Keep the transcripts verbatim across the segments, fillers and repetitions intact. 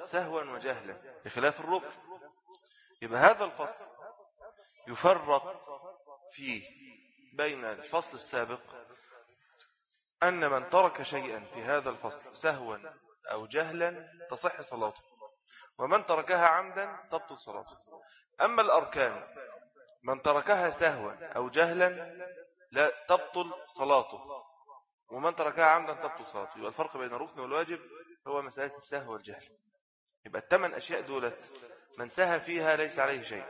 سهوا وجهلا بخلاف الركن. يبقى هذا الفصل يفرق فيه بين الفصل السابق أن من ترك شيئا في هذا الفصل سهوا أو جهلا تصح صلاته، ومن تركها عمدا تبطل صلاته. أما الأركان من تركها سهوا أو جهلا لا تبطل صلاته، ومن تركها عمدا تبطل صلاته. يبقى الفرق بين الركن والواجب هو مسألة السهو والجهل. يبقى الثمان أشياء دولت من سهى فيها ليس عليه شيء.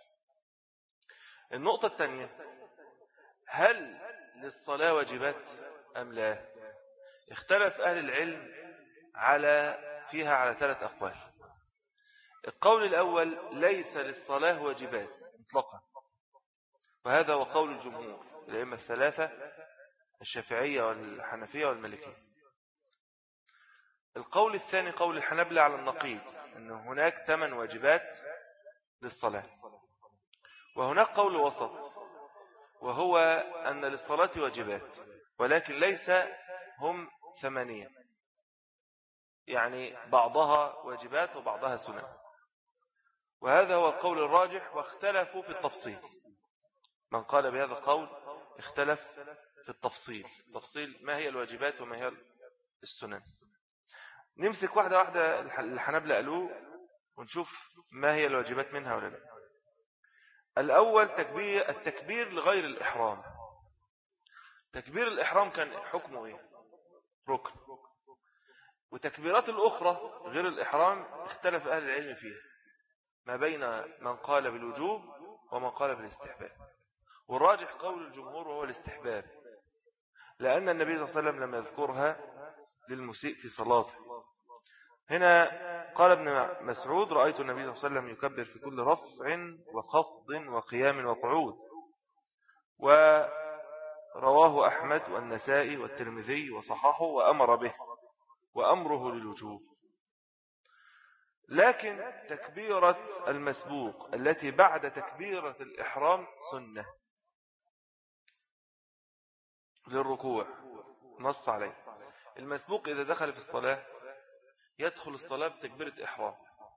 النقطة الثانية، هل للصلاة واجبات أم لا؟ اختلف أهل العلم على فيها على ثلاث أقوال. القول الأول ليس للصلاة واجبات مطلقا، وهذا هو قول الجمهور الأئمة الثلاثة الشافعية والحنفية والمالكية. القول الثاني قول الحنبلة على النقيض، أن هناك ثمان واجبات للصلاة. وهناك قول وسط، وهو أن للصلاة واجبات ولكن ليس هم ثمانية، يعني بعضها واجبات وبعضها سنن. وهذا هو القول الراجح، واختلفوا في التفصيل. من قال بهذا القول اختلف في التفصيل، تفصيل ما هي الواجبات وما هي السنن. نمسك واحدة واحدة الحنبلة قالوه ونشوف ما هي الواجبات منها ولا لا. الأول تكبير التكبير لغير الإحرام. تكبير الإحرام كان حكمه إيه؟ ركن. وتكبيرات الأخرى غير الإحرام اختلف أهل العلم فيها، ما بين من قال بالوجوب ومن قال بالاستحباب. والراجح قول الجمهور وهو الاستحباب، لأن النبي صلى الله عليه وسلم لم يذكرها للمسيء في صلاته. هنا قال ابن مسعود رأيت النبي صلى الله عليه وسلم يكبر في كل رفع وخفض وقيام وقعود. ورواه أحمد والنسائي والترمذي وصححه وأمر به، وأمره للوجوب. لكن تكبيرة المسبوق التي بعد تكبيرة الإحرام سنة للركوع نص عليه. المسبوق إذا دخل في الصلاة يدخل الصلاة بتكبيرة إحرام.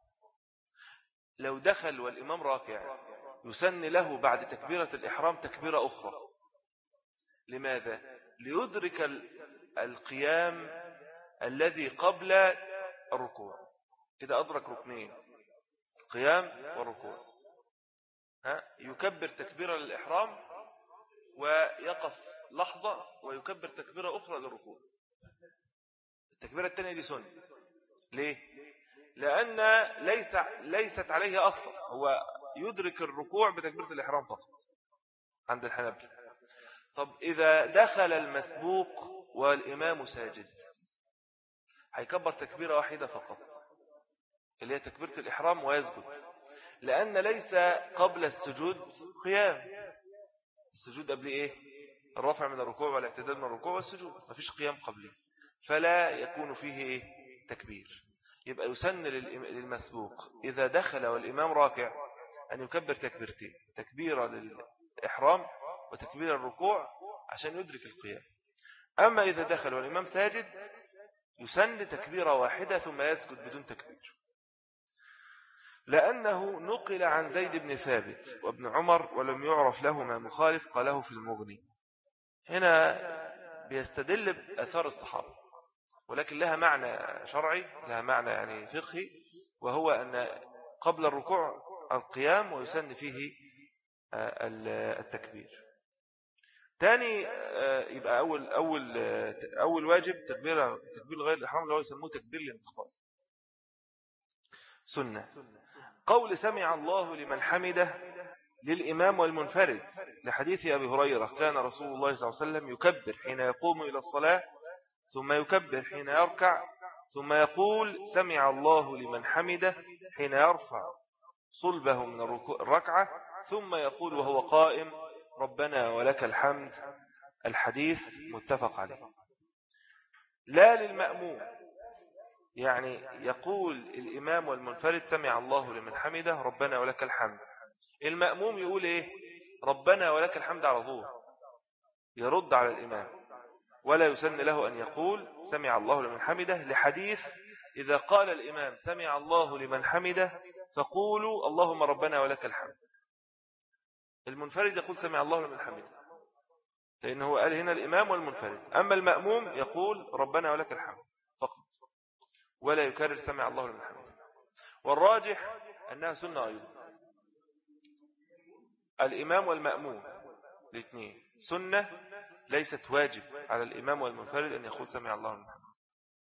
لو دخل والإمام راكع يسن له بعد تكبيرة الإحرام تكبيرة أخرى. لماذا؟ ليدرك القيام الذي قبل الركوع. كده أدرك ركنين، القيام والركوع. ها؟ يكبر تكبيرة للإحرام ويقف لحظة ويكبر تكبيرة أخرى للركوع. التكبيرة الثانية دي سنة. ليه؟ لأن ليس ليست عليه أصلا، هو يدرك الركوع بتكبيرة الإحرام فقط عند الحنابلة. طب إذا دخل المسبوق والإمام ساجد هيكبر تكبيرة واحدة فقط اللي هي تكبيرة الإحرام ويسجد، لأن ليس قبل السجود قيام. السجود قبل إيه؟ الرفع من الركوع والاعتدال من الركوع والسجود، مفيش قيام قبله، فلا يكون فيه إيه؟ تكبير. يبقى يسن للمسبوق إذا دخل والإمام راكع أن يكبر تكبيرتين، تكبيرة للإحرام وتكبير الركوع عشان يدرك القيام. أما إذا دخل والإمام ساجد يسن تكبيرة واحدة ثم يسجد بدون تكبير، لأنه نقل عن زيد بن ثابت وابن عمر ولم يعرف لهما مخالف قاله في المغني. هنا بيستدل بأثار الصحابة، ولكن لها معنى شرعي، لها معنى يعني فقهي، وهو أن قبل الركوع القيام ويسن فيه التكبير. ثاني يبقى أول أول أول واجب تكبير تكبير غير الإحرام اللي هو يسموه تكبير الانتقال سنة. قول سمع الله لمن حمده للإمام والمنفرد لحديث أبي هريرة كان رسول الله صلى الله عليه وسلم يكبر حين يقوم إلى الصلاة ثم يكبر حين يركع ثم يقول سمع الله لمن حمده حين يرفع صلبه من الركعة ثم يقول وهو قائم ربنا ولك الحمد. الحديث متفق عليه. لا للمأموم، يعني يقول الإمام والمنفرد سمع الله لمن حمده ربنا ولك الحمد، المأموم يقول إيه؟ ربنا ولك الحمد على طول، يرد على الإمام، ولا يسن له أن يقول سمع الله لمن حمده لحديث إذا قال الإمام سمع الله لمن حمده فقولوا اللهم ربنا ولك الحمد. المنفرد يقول سمع الله لمن حمده، لأنه قال هنا الإمام والمنفرد. أما المأموم يقول ربنا ولك الحمد فقط، ولا يكرر سمع الله لمن حمده. والراجح أنها سنة أيضا، الإمام والمأموم الاثنين سنة، ليست واجب على الإمام والمنفرد أن يقول سمع الله لمن حمده.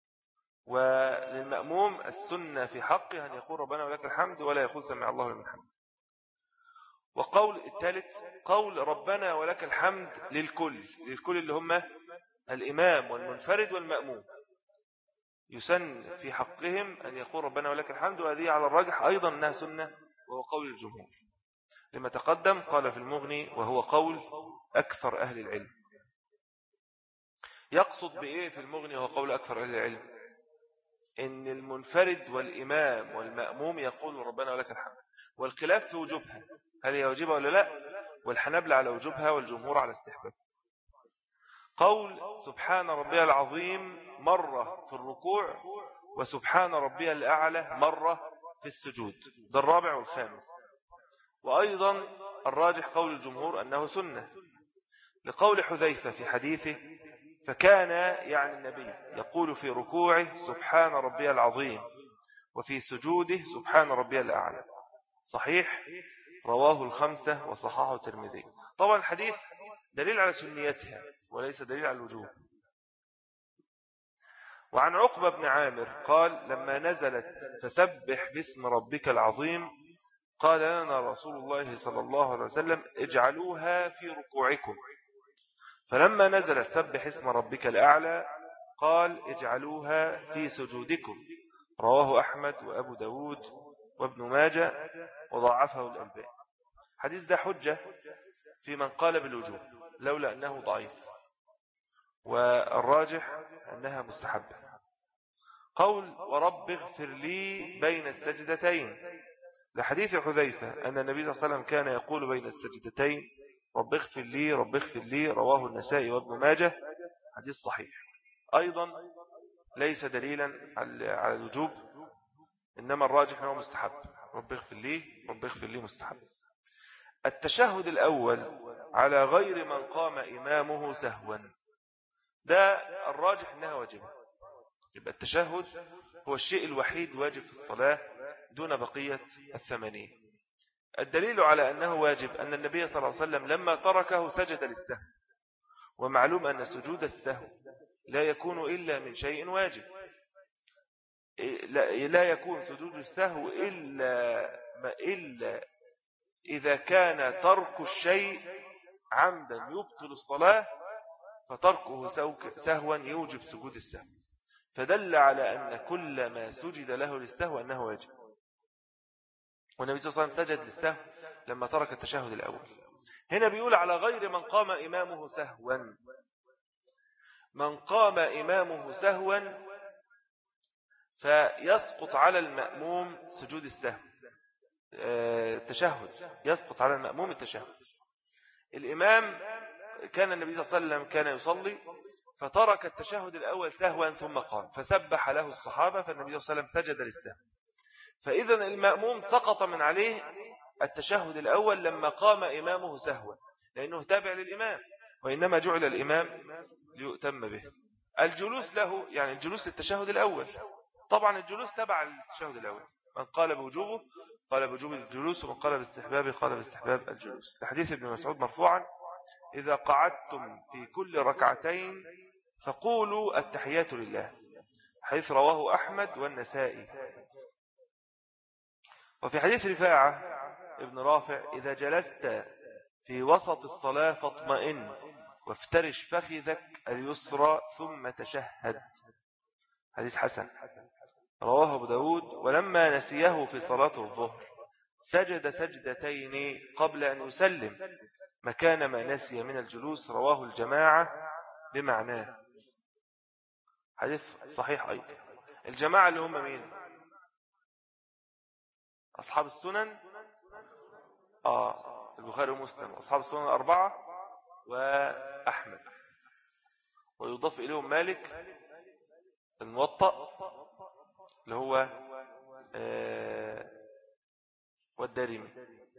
وللمأموم السنة في حقه أن يقول ربنا ولك الحمد ولا يقول سمع الله لمن حمده. وقول الثالث قول ربنا ولك الحمد للكل، للكل اللي هم الإمام والمنفرد والمأموم، يسن في حقهم أن يقول ربنا ولك الحمد، وهذه على الراجح أيضا أنها سنة، وهو قول الجمهور لما تقدم. قال في المغني وهو قول أكثر أهل العلم. يقصد بإيه في المغني وهو قول أكثر أهل العلم؟ إن المنفرد والإمام والمأموم يقول ربنا ولك الحمد، والخلاف في وجوبها، هل هي واجبة ولا لا؟ والحنابلة على وجوبها والجمهور على استحباب. قول سبحان ربي العظيم مرة في الركوع، وسبحان ربي الأعلى مرة في السجود، ده الرابع والخامس. وأيضا الراجح قول الجمهور أنه سنة، لقول حذيفة في حديثه فكان يعني النبي يقول في ركوعه سبحان ربي العظيم، وفي سجوده سبحان ربي الأعلى. صحيح، رواه الخمسة وصححه الترمذي. طبعا الحديث دليل على سنيتها وليس دليل على الوجوب. وعن عقبة بن عامر قال لما نزلت فسبح باسم ربك العظيم قال لنا رسول الله صلى الله عليه وسلم اجعلوها في ركوعكم، فلما نزلت سبح اسم ربك الأعلى قال اجعلوها في سجودكم. رواه أحمد وأبو داود وابن ماجه وضعفه الألباني. حديث ده حجة في من قال بالوجوب لولا أنه ضعيف، والراجح أنها مستحبة. قول ورب اغفر لي بين السجدتين، لحديث حذيفة أن النبي صلى الله عليه وسلم كان يقول بين السجدتين رب اغفر لي رب اغفر لي، رواه النسائي وابن ماجه، حديث صحيح. أيضا ليس دليلا على الوجوب، إنما الراجح أنه مستحب، رب اغفر لي رب اغفر لي مستحب. التشهد الأول على غير من قام إمامه سهوا، ده الراجح أنها واجبة. يبقى التشهد هو الشيء الوحيد واجب في الصلاة دون بقية الثمانين. الدليل على أنه واجب أن النبي صلى الله عليه وسلم لما تركه سجد للسهو، ومعلوم أن سجود السهو لا يكون إلا من شيء واجب، لا يكون سجود السهو إلا, إلا إذا كان ترك الشيء عمدا يبطل الصلاة، فتركه سهوا يوجب سجود السهو، فدل على أن كل ما سجد له للسهو أنه واجب. والنبي صلى الله عليه وسلم سجد للسهو لما ترك التشهد الأول. هنا بيقول على غير من قام إمامه سهوا. من قام إمامه سهوا فيسقط على المأموم سجود السهو، التشهد يسقط على المأموم التشهد. الإمام كان النبي صلى الله عليه وسلم كان يصلي فترك التشهد الأول سهوا ثم قام فسبح له الصحابة، فالنبي صلى الله عليه وسلم سجد للسهو. فإذا المأموم سقط من عليه التشهد الأول لما قام إمامه سهوا، لأنه تابع للإمام، وإنما جعل الإمام ليؤتم به. الجلوس له يعني الجلوس للتشهد الأول، طبعا الجلوس تبع للتشهد الأول. من قال بوجوبه قال بوجوب الجلوس، ومن قال باستحبابه قال باستحباب الجلوس. الحديث ابن مسعود مرفوعا إذا قعدتم في كل ركعتين فقولوا التحيات لله، حيث رواه أحمد والنسائي. وفي حديث رفاعة ابن رافع إذا جلست في وسط الصلاة فاطمئن وافترش فخذك اليسرى ثم تشهد، حديث حسن رواه أبو داود. ولما نسيه في صلاة الظهر سجد سجدتين قبل أن يسلم مكان ما نسي من الجلوس، رواه الجماعة بمعناه، حديث صحيح أيضا. الجماعة اللي هم مين؟ أصحاب السنن، آه البخاري ومسلم، أصحاب السنن الأربعة وأحمد، ويضاف إليهم مالك الموطأ اللي هو آه والدارمي.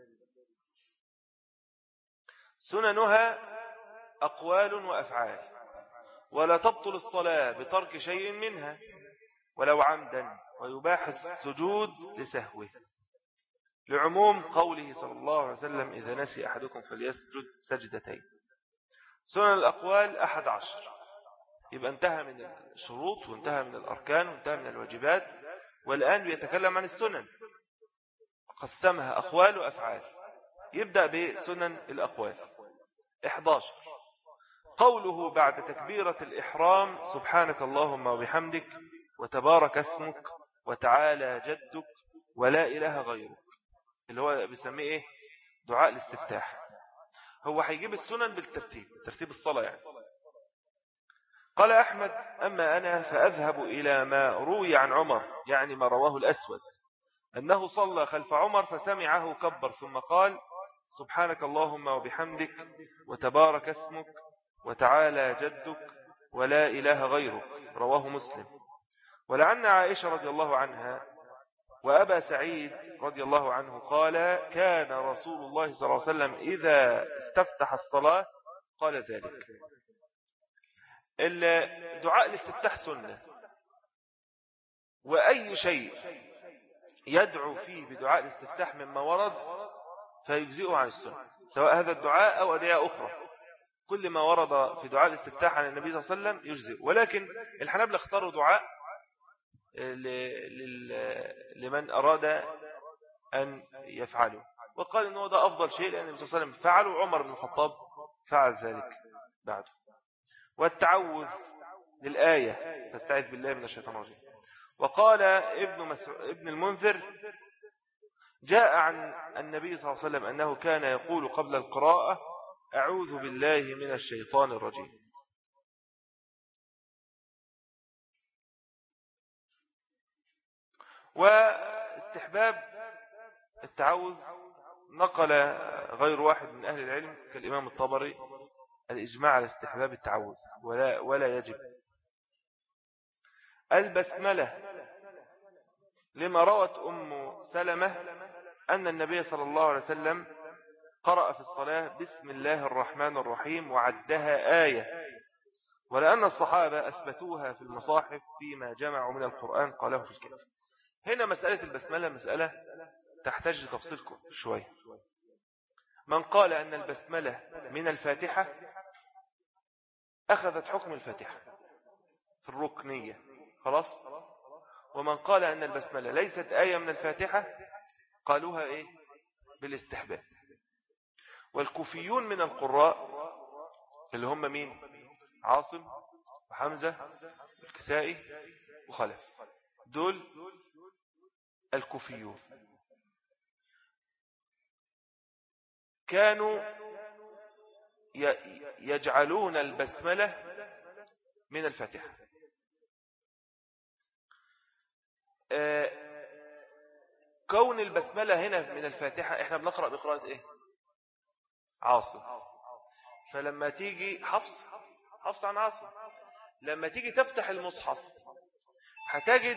سننها أقوال وأفعال، ولا تبطل الصلاة بترك شيء منها ولو عمدا، ويباح السجود لسهوه، لعموم قوله صلى الله عليه وسلم إذا نسي أحدكم فليسجد سجدتين. سنن الأقوال أحد عشر، يبقى انتهى من الشروط وانتهى من الأركان وانتهى من الواجبات، والآن بيتكلم عن السنن، قسمها أقوال وأفعال. يبدأ بسنن الأقوال. إحدى عشر قوله بعد تكبيرة الإحرام سبحانك اللهم وبحمدك وتبارك اسمك وتعالى جدك ولا إله غيرك، اللي هو بيسميه إيه؟ دعاء الاستفتاح. هو هيجيب السنن بالترتيب، ترتيب الصلاة يعني. قال أحمد أما أنا فأذهب إلى ما روي عن عمر، يعني ما رواه الأسود، أنه صلى خلف عمر فسمعه كبر ثم قال سبحانك اللهم وبحمدك وتبارك اسمك وتعالى جدك ولا إله غيرك، رواه مسلم. ولعن عائشة رضي الله عنها وأبا سعيد رضي الله عنه قال كان رسول الله صلى الله عليه وسلم إذا استفتح الصلاة قال ذلك. الدعاء الاستفتاح سنة، وأي شيء يدعو فيه بدعاء الاستفتاح مما ورد فيجزئه عن السنة، سواء هذا الدعاء أو أدعية أخرى. كل ما ورد في دعاء الاستفتاح عن النبي صلى الله عليه وسلم يجزئ. ولكن الحنابلة اختاروا دعاء لمن أراد أن يفعله، وقال إنه ده أفضل شيء لأن النبي صلى الله عليه وسلم فعله، وعمر بن الخطاب فعل ذلك بعده. والتعوذ للآية فاستعذ بالله من الشيطان الرجيم. وقال ابن, مسع... ابن المنذر جاء عن النبي صلى الله عليه وسلم أنه كان يقول قبل القراءة أعوذ بالله من الشيطان الرجيم. واستحباب التعوذ نقل غير واحد من أهل العلم كالإمام الطبري الإجماع على استحباب التعوذ ولا, ولا يجب. البسملة لما روت أم سلمة أن النبي صلى الله عليه وسلم قرأ في الصلاة بسم الله الرحمن الرحيم وعدها آية، ولأن الصحابة أثبتوها في المصاحف فيما جمعوا من القرآن قاله في الكتاب. هنا مسألة البسملة مسألة تحتاج لتفصيلكم شوية. من قال أن البسملة من الفاتحة أخذت حكم الفاتحة في الركنية خلاص، ومن قال أن البسملة ليست آية من الفاتحة قالوها إيه؟ بالاستحباب. والكوفيون من القراء اللي هم مين؟ عاصم وحمزة والكسائي وخلف، دول الكوفيون كانوا يجعلون البسملة من الفاتحة. كون البسملة هنا من الفاتحة، احنا بنقرأ بقراءة ايه؟ عاصم. فلما تيجي حفص حفص عن عاصم، لما تيجي تفتح المصحف هتجد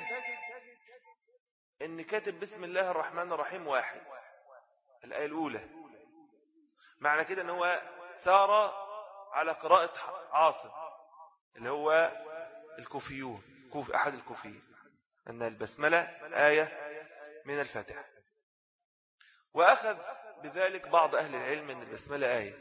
ان كاتب بسم الله الرحمن الرحيم واحد الآية الأولى، معنى كده ان هو سار على قراءة عاصم اللي هو الكوفيون، كوف أحد الكوفيين، أن البسملة آية من الفاتحة. وأخذ بذلك بعض أهل العلم أن البسملة آية،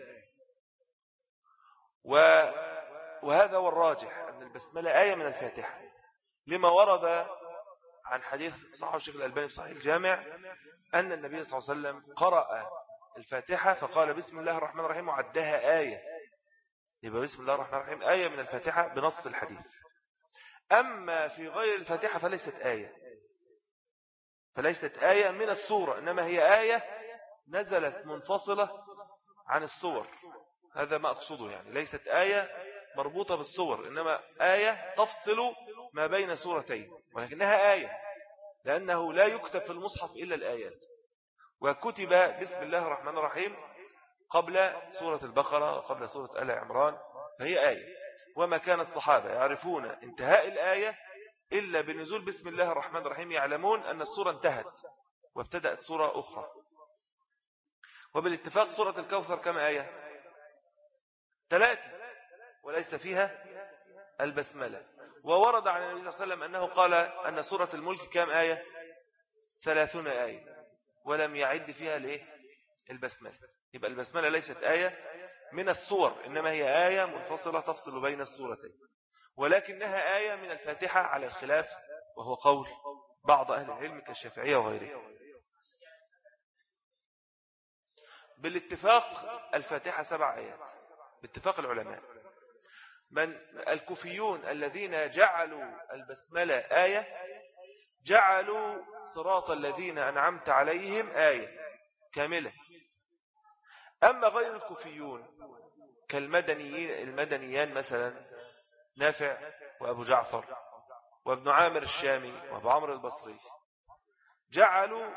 وهذا هو الراجح أن البسملة آية من الفاتحة لما ورد عن حديث صحيح الشيخ الألباني في صحيح الجامع أن النبي صلى الله عليه وسلم قرأ الفاتحة فقال بسم الله الرحمن الرحيم وعدها آية، يبقى بسم الله الرحمن الرحيم آية من الفاتحة بنص الحديث. أما في غير الفاتحة فليست آية، فليست آية من السورة، إنما هي آية نزلت منفصلة عن السور، هذا ما أقصده، يعني ليست آية مربوطة بالسور، إنما آية تفصل ما بين سورتين، ولكنها آية لأنه لا يكتب في المصحف إلا الآيات، وكتب بسم الله الرحمن الرحيم قبل سورة البقرة وقبل سورة آل عمران، فهي آية. وما كان الصحابة يعرفون انتهاء الآية إلا بنزول بسم الله الرحمن الرحيم يعلمون أن السورة انتهت وابتدأت سورة أخرى. وبالاتفاق سورة الكوثر كم آية؟ ثلاثة، وليس فيها البسملة. وورد عن النبي صلى الله عليه وسلم أنه قال أن سورة الملك كم آية؟ ثلاثون آية، ولم يعد فيها ليه البسملة. يبقى البسملة ليست آية من السور، إنما هي آية منفصلة تفصل بين السورتين، ولكنها آية من الفاتحة على الخلاف، وهو قول بعض أهل العلم كالشافعية وغيره. بالاتفاق الفاتحة سبع آيات باتفاق العلماء. من الكوفيون الذين جعلوا البسملة آية جعلوا صراط الذين أنعمت عليهم آية كاملة. أما غير الكوفيون كالمدنيين المدنيان مثلا نافع وأبو جعفر وابن عامر الشامي وابو عمرو البصري جعلوا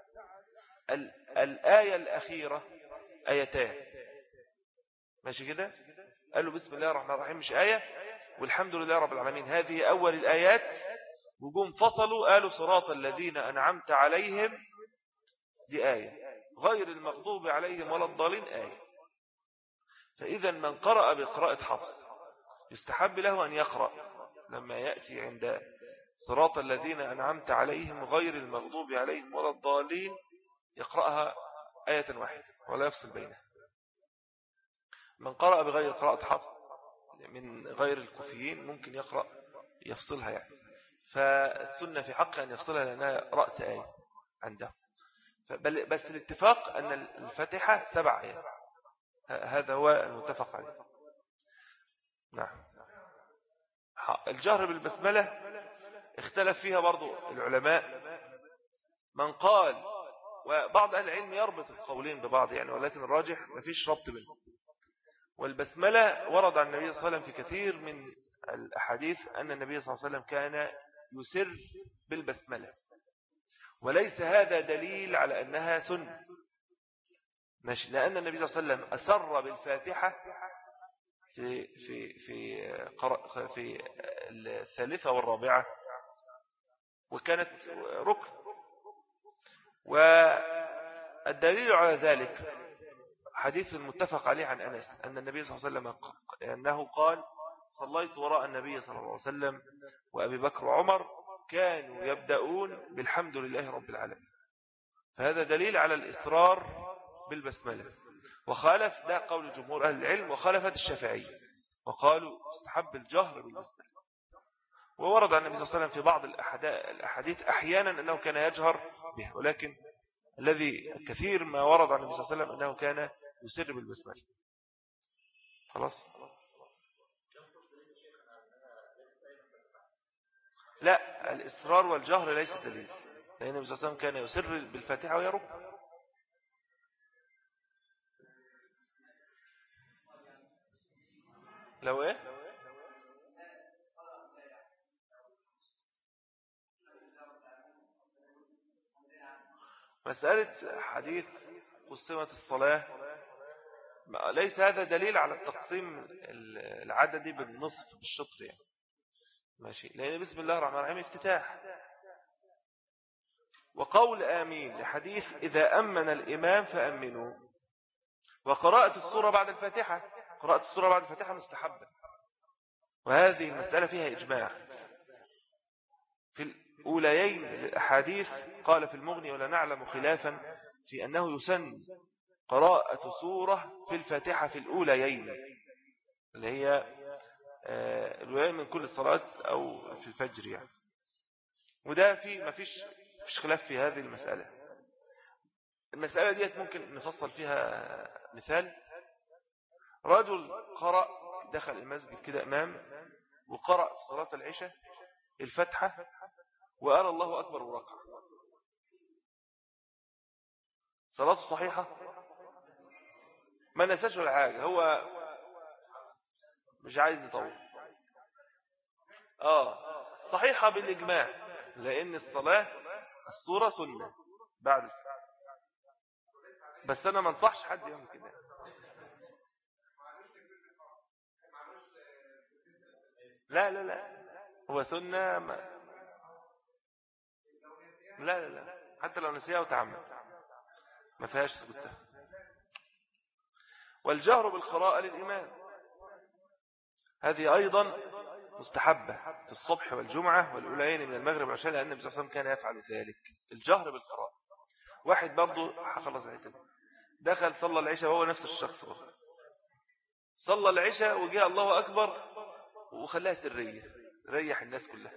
الآية الأخيرة آيتان، ماشي كده؟ قالوا بسم الله الرحمن الرحيم مش آية، والحمد لله رب العالمين هذه أول الآيات، وجوم فصلوا قالوا صراط الذين أنعمت عليهم دي آية، غير المغضوب عليهم ولا الضالين آية. فإذا من قرأ بقراءة حفص يستحب له أن يقرأ لما يأتي عند صراط الذين أنعمت عليهم غير المغضوب عليهم ولا الضالين يقرأها آية واحدة ولا يفصل بينها. من قرأ بغير قراءة حفص من غير الكوفيين ممكن يقرأ يفصلها يعني، فالسنة في حق أن يفصلها لأنها رأس آية عنده. بس الاتفاق أن الفاتحة سبع آيات، هذا هو المتفق عليه. نعم. الجهر بالبسملة اختلف فيها برضو العلماء. من قال، وبعض أهل العلم يربط القولين ببعض يعني، ولكن الراجح ما فيش ربط بينهم. والبسملة ورد عن النبي صلى الله عليه وسلم في كثير من الأحاديث أن النبي صلى الله عليه وسلم كان يسر بالبسملة، وليس هذا دليل على أنها سنة، ماشي، لأن النبي صلى الله عليه وسلم أسر بالفاتحة في في في في الثالثة والرابعة وكانت ركن. والدليل على ذلك حديث متفق عليه عن أنس أن النبي صلى الله عليه وسلم أنه قال صليت وراء النبي صلى الله عليه وسلم وأبي بكر وعمر كانوا يبدأون بالحمد لله رب العالمين. فهذا دليل على الإصرار بالبسملة. وخالف ده قول جمهور أهل العلم، وخالفت الشافعية وقالوا استحب الجهر بالبسملة. وورد عن النبي صلى الله عليه وسلم في بعض الأحاديث أحيانا أنه كان يجهر به، ولكن الذي كثير ما ورد عن النبي صلى الله عليه وسلم أنه كان يسر بالبسملة. خلاص. لا، الإصرار والجهر ليس دليل، لأن النبي صلى الله عليه وسلم كان يسر بالفاتحة ويرب. لو ايه مسألة حديث قسمت الصلاة ليس هذا دليل على التقسيم العددي بالنصف بالشطر يعني، ماشي، لأن بسم الله الرحمن الرحيم افتتاح. وقول آمين لحديث إذا أمن الإمام فأمنوا. وقراءة السورة بعد الفاتحة، قراءة السورة بعد الفاتحة مستحبة، وهذه المسألة فيها إجماع. في الأوليين الأحاديث قال في المغني ولا نعلم خلافا في أنه يسن قراءة سورة في الفاتحة في الأوليين اللي هي الأوليين من كل الصلاة أو في الفجر يعني. وده في ما فيش فيش خلاف في هذه المسألة. المسألة ديت ممكن نفصل فيها مثال. رجل قرأ دخل المسجد كده إمام وقرأ في صلاة العشاء الفتحة وقال الله أكبر وركع، صلاته صحيحة، ما نساش ولا حاجة، هو مش عايز يطول. آه صحيحة بالإجماع، لأن الصلاة الصورة سنة بعد الفجر. بس أنا ما انصحش حد يعمل كده. لا لا لا هو سنة لا لا لا حتى لو نسيها وتعمد ما فيهاش سجود سهو. والجهر بالقراءة للإمام هذه أيضا مستحبة في الصبح والجمعة والأولين من المغرب والعشاء، لأن النبي صلى الله عليه وسلم كان يفعل ذلك. الجهر بالقراءة. واحد برضو خلص عيته دخل صلى العشاء وهو نفس الشخص بخير. صلى العشاء وجاء الله أكبر وخلاها سرية ريح الناس كلها.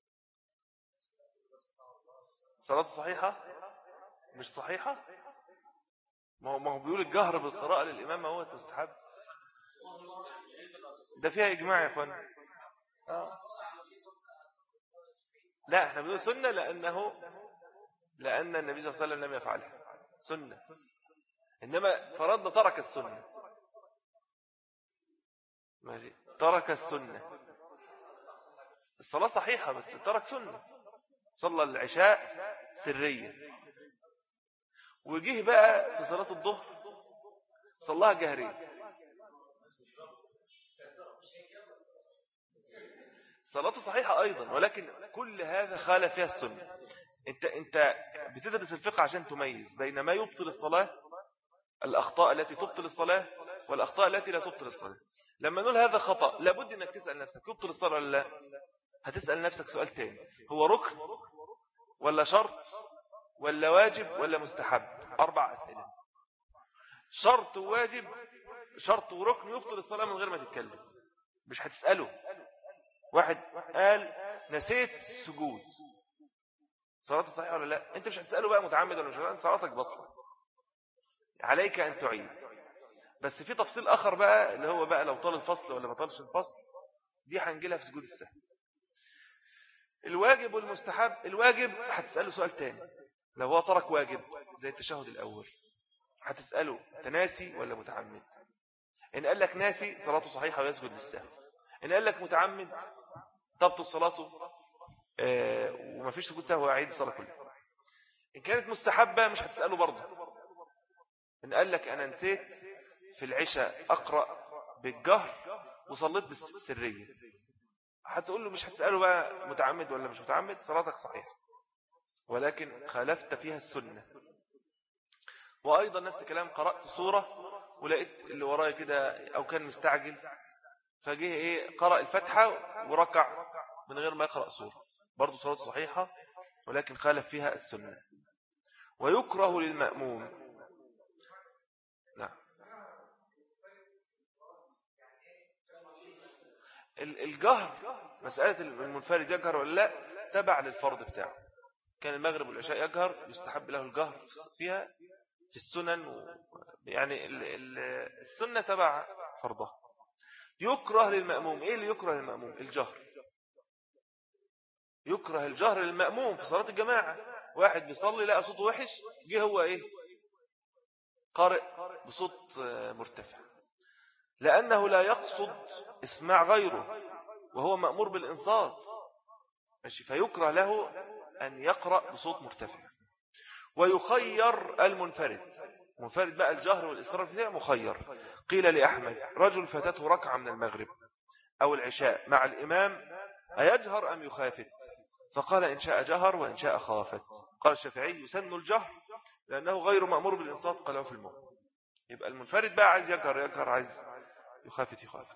صلاة صحيحة مش صحيحة؟ ما هو, ما هو بيقول الجهر بالقراءة للإمام هو مستحب. ده فيها إجماع يا أخوان. آه. لا احنا بنقول سنة لأنه لأن النبي صلى الله عليه وسلم لم يفعلها سنة، إنما فرضنا ترك السنة. ماشي ترك السنة. الصلاة صحيحة بس ترك سنة. صلى العشاء سرية وجيه بقى في صلاة الظهر صلاها جهرية. صلاته صحيحة أيضا ولكن كل هذا خالف فيها السنة. انت انت بتدرس الفقه عشان تميز بين ما يبطل الصلاة، الأخطاء التي تبطل الصلاة والأخطاء التي لا تبطل الصلاة. لما نقول هذا خطأ لابد انك تسأل نفسك يبطل الصلاة ولا لا. هتسأل نفسك سؤال تاني، هو ركن ولا شرط ولا واجب ولا مستحب؟ أربع أسئلة. شرط وواجب شرط وركن يبطل الصلاة من غير ما تتكلم، مش هتسأله. واحد قال نسيت سجود، صلاتك صحيحة ولا لا؟ انت مش هتسأله بقى متعمد ولا مش متعمد، صلاتك بطلة عليك أن تعيد. بس في تفصيل آخر بقى اللي هو بقى لو طال الفصل ولا ما طالش الفصل، دي هنجيلها في سجود السهو. الواجب والمستحب، الواجب هتسأله سؤال تاني لو هو ترك واجب زي التشهد الأول، هتسأله تناسي ولا متعمد. إن قال لك ناسي صلاته صحيحة ويسجد للسهو، إن قال لك متعمد تبطل صلاته آه وما فيش سجود سهو ويعيد الصلاة كلها. إن كانت مستحبة مش هتسأله برضه. إن قال لك أنا نسيت في العشاء أقرأ بالجهر وصليت بالسرية، هتقول له مش هتسأله بقى متعمد ولا مش متعمد، صلاتك صحيحة ولكن خالفت فيها السنة. وأيضا نفس الكلام قرأت سورة ولقيت اللي ورايا كده أو كان مستعجل فجيه إيه قرأ الفتحة وركع من غير ما يقرأ سورة، برضو صلاته صحيحة ولكن خالف فيها السنة. ويكره للمأموم. نعم الجهر مسألة المنفرد يجهر ولا لا تبع للفرض بتاعه. كان المغرب والعشاء يجهر يستحب له الجهر فيها في السنن و... يعني السنة تبع فرضها. يكره للمأموم. ايه اللي يكره للمأموم؟ الجهر. يكره الجهر للمأموم في صلاة الجماعة. واحد بيصلي لقى صوته وحش جه هو ايه قارئ بصوت مرتفع لأنه لا يقصد اسماع غيره وهو مأمور بالإنصات ماشي، فيكره له أن يقرأ بصوت مرتفع. ويخير المنفرد. منفرد بقى الجهر والإصرار فيها مخير. قيل لأحمد رجل فاتته ركعة من المغرب أو العشاء مع الإمام أيجهر أم يخافت؟ فقال إن شاء جهر وإن شاء خافت. قال الشافعي يسن الجهر لأنه غير مأمور بالإنصات قاله في الموت. يبقى المنفرد بقى عايز يجهر يجهر، عايز يخافت يخافت.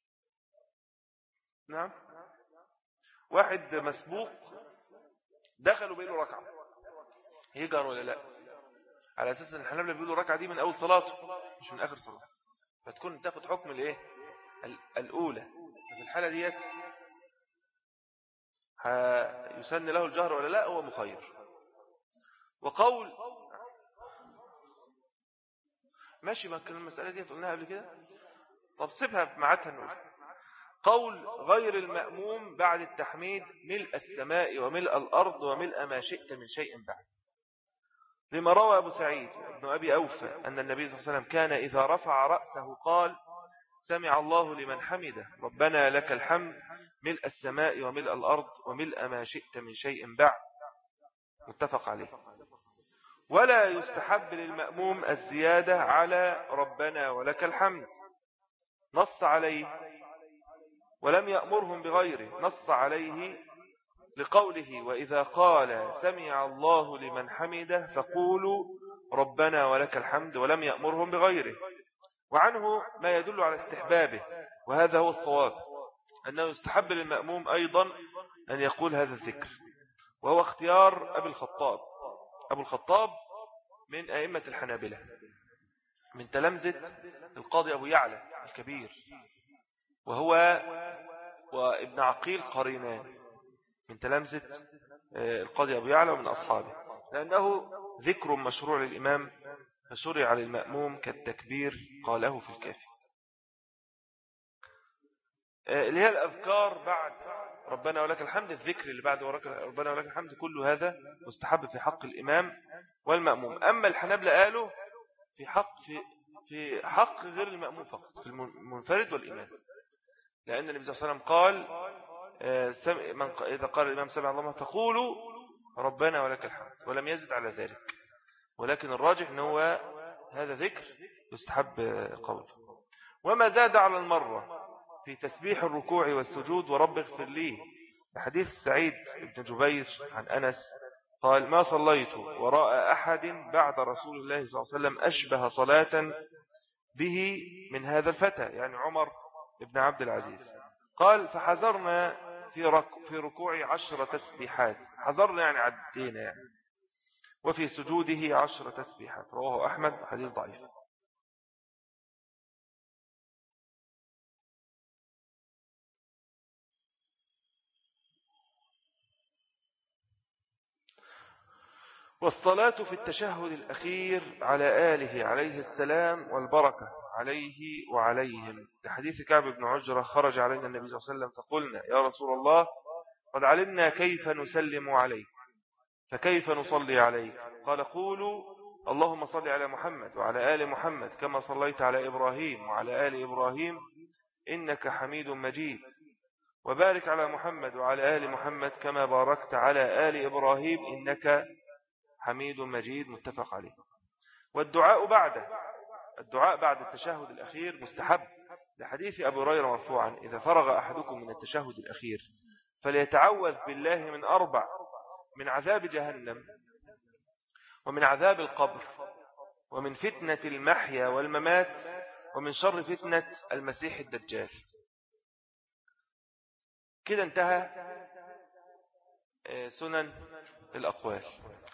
نعم. واحد مسبوق دخلوا بينه ركعة يجهر ولا لا؟ على أساس أن الحنابلة بيقولوا ركعة دي من أول صلاته مش من آخر صلاته، فتكون تاخد حكم الإيه الأولى. في الحالة ديت يسن له الجهر ولا لا؟ هو مخير. وقول ماشي ما كان المسألة دي قلناها قبل كده، طب سيبها معتها نقول. قول غير المأموم بعد التحميد ملء السماء وملء الأرض وملء ما شئت من شيء بعد، لما روى أبو سعيد بن أبي أوفى أن النبي صلى الله عليه وسلم كان إذا رفع رأسه قال سمع الله لمن حمده ربنا لك الحمد ملء السماء وملء الأرض وملء ما شئت من شيء بعد، متفق عليه. ولا يستحب للمأموم الزيادة على ربنا ولك الحمد، نص عليه ولم يأمرهم بغيره، نص عليه لقوله وإذا قال سمع الله لمن حمده فقولوا ربنا ولك الحمد، ولم يأمرهم بغيره. وعنه ما يدل على استحبابه، وهذا هو الصواب، أنه يستحب للمأموم أيضا أن يقول هذا الذكر، وهو اختيار أبي الخطاب. أبو الخطاب من أئمة الحنابلة، من تلامذة القاضي أبو يعلى الكبير، وهو وابن عقيل قرينان من تلامذة القاضي أبو يعلى ومن أصحابه، لأنه ذكر مشروع للإمام فشرع للمأموم كالتكبير قاله في الكافي، اللي هي الأذكار بعد ربنا ولك الحمد. الذكر اللي بعد ربنا ولك الحمد كل هذا مستحب في حق الإمام والمأموم. أما الحنابلة قالوا في حق في في حق غير المأموم فقط، في المنفرد والإمام، لأن النبي صلى الله عليه وسلم قال إذا قال الإمام سمع الله فقولوا ربنا ولك الحمد، ولم يزد على ذلك. ولكن الراجح أنه هذا ذكر يستحب قوله. وما زاد على المرة في تسبيح الركوع والسجود ورب اغفر لي، بحديث سعيد بن جبير عن أنس قال ما صليت وراء أحد بعد رسول الله صلى الله عليه وسلم أشبه صلاة به من هذا الفتى، يعني عمر بن عبد العزيز. قال فحذرنا في, رك في ركوع عشر تسبيحات، حذرنا يعني عدينا يعني، وفي سجوده عشر تسبيحات. رواه أحمد، حديث ضعيف. والصلاة في التشهد الأخير على آله عليه السلام والبركة عليه وعليهم، لحديث كعب بن عجرة خرج علينا النبي صلى الله عليه وسلم فقلنا يا رسول الله قد علمنا كيف نسلم عليك فكيف نصلي عليك؟ قال قولوا اللهم صل على محمد وعلى آل محمد كما صليت على إبراهيم وعلى آل إبراهيم إنك حميد مجيد، وبارك على محمد وعلى آل محمد كما باركت على آل إبراهيم إنك حميد مجيد، متفق عليه. والدعاء بعده، الدعاء بعد التشهد الأخير مستحب، لحديث أبي هريرة مرفوعا إذا فرغ أحدكم من التشهد الأخير فليتعوذ بالله من أربع: من عذاب جهنم، ومن عذاب القبر، ومن فتنة المحيا والممات، ومن شر فتنة المسيح الدجال. كده انتهى سنن الأقوال.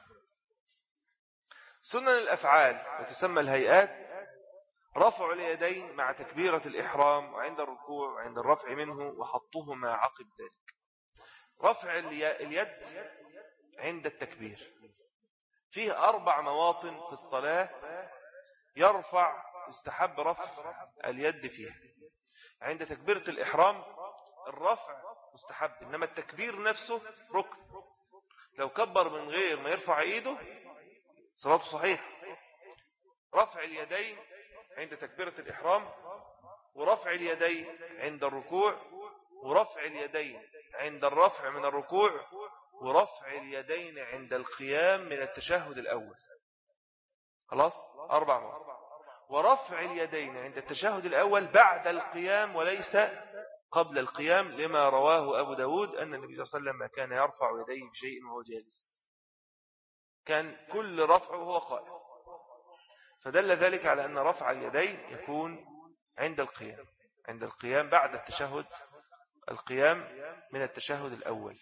سنن الأفعال وتسمى الهيئات: رفع اليدين مع تكبيرة الإحرام وعند الركوع وعند الرفع منه وحطهما عقب ذلك. رفع اليد عند التكبير فيه أربع مواطن في الصلاة يرفع يستحب رفع اليد فيها. عند تكبيرة الإحرام الرفع مستحب، إنما التكبير نفسه ركن. لو كبر من غير ما يرفع ايده صلاته صحيح. رفع اليدين عند تكبيرة الإحرام، ورفع اليدين عند الركوع، ورفع اليدين عند الرفع من الركوع، ورفع اليدين عند القيام من التشهد الأول. خلاص أربع مرات. ورفع اليدين عند التشهد الأول بعد القيام وليس قبل القيام، لما رواه أبو داود أن النبي صلى الله عليه وسلم ما كان يرفع يديه بشيء وهو جالس، كان كل رفعه وهو قائم، فدل ذلك على أن رفع اليدين يكون عند القيام، عند القيام بعد التشهد، القيام من التشهد الأول.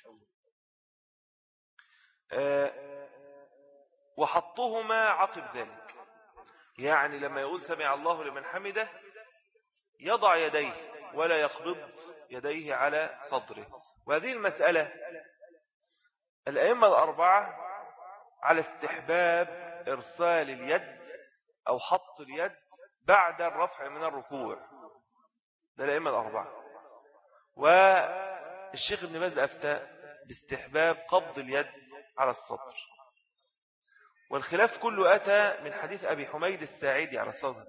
وحطهما عقب ذلك، يعني لما يقول سمع الله لمن حمده يضع يديه ولا يقبض يديه على صدره. وهذه المسألة الأئمة الأربعة على استحباب إرسال اليد أو حط اليد بعد الرفع من الركوع، ده الأئمة الأربعة. والشيخ ابن باز أفتى باستحباب قبض اليد على الصدر، والخلاف كله أتى من حديث أبي حميد الساعدي على الصدر.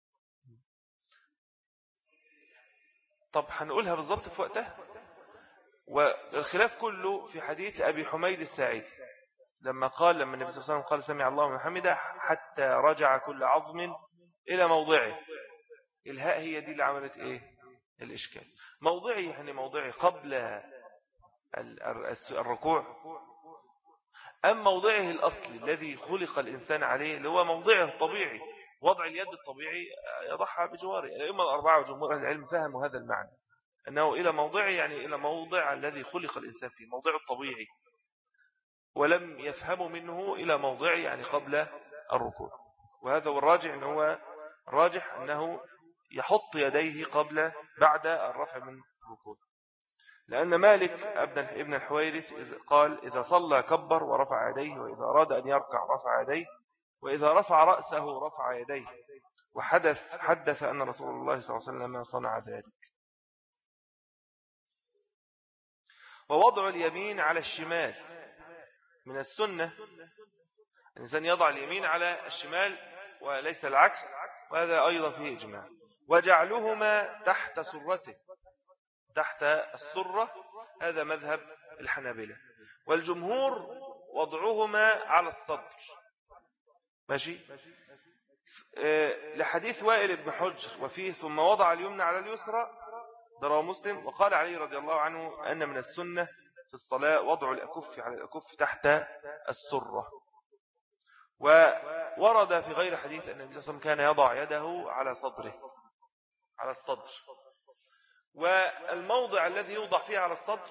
طب هنقولها بالضبط في وقتها. والخلاف كله في حديث أبي حميد الساعدي لما قال لما النبي صلى الله عليه وسلم قال سمع الله لمن حمده حتى رجع كل عظم إلى موضعه. الهاء هي دي اللي عملت إيه الإشكال. موضعي يعني موضعي قبل الركوع أم موضعه الأصلي الذي خلق الإنسان عليه اللي هو موضعه الطبيعي، وضع اليد الطبيعي يضعها بجواره. الأئمة الأربعة وجمهور أهل العلم فهموا هذا المعنى، أنه إلى موضعه يعني إلى موضع الذي خلق الإنسان فيه، موضعه الطبيعي، ولم يفهموا منه إلى موضعه يعني قبل الركوع. وهذا هو الراجح، أنه هو الراجح أنه يحط يديه قبل بعد الرفع من الركوع، لأن مالك ابن الحويرث قال إذا صلى كبر ورفع يديه، وإذا أراد أن يركع رفع يديه، وإذا رفع رأسه رفع يديه، وحدث حدث أن رسول الله صلى الله عليه وسلم صنع ذلك. ووضع اليمين على الشمال من السنة، الإنسان يضع اليمين على الشمال وليس العكس، وهذا أيضا فيه إجماع. وجعلهما تحت سرته، تحت السرة، هذا مذهب الحنابلة. والجمهور وضعهما على الصدر، ماشي، لحديث وائل بن حجر وفيه ثم وضع اليمنى على اليسرى، رواه مسلم. وقال علي رضي الله عنه أن من السنة في الصلاة وضع الأكف على الأكف تحت السرة. وورد في غير حديث أن النبي صلى الله عليه وسلم كان يضع يده على صدره، على الصدر. والموضع الذي يوضع فيه على الصدر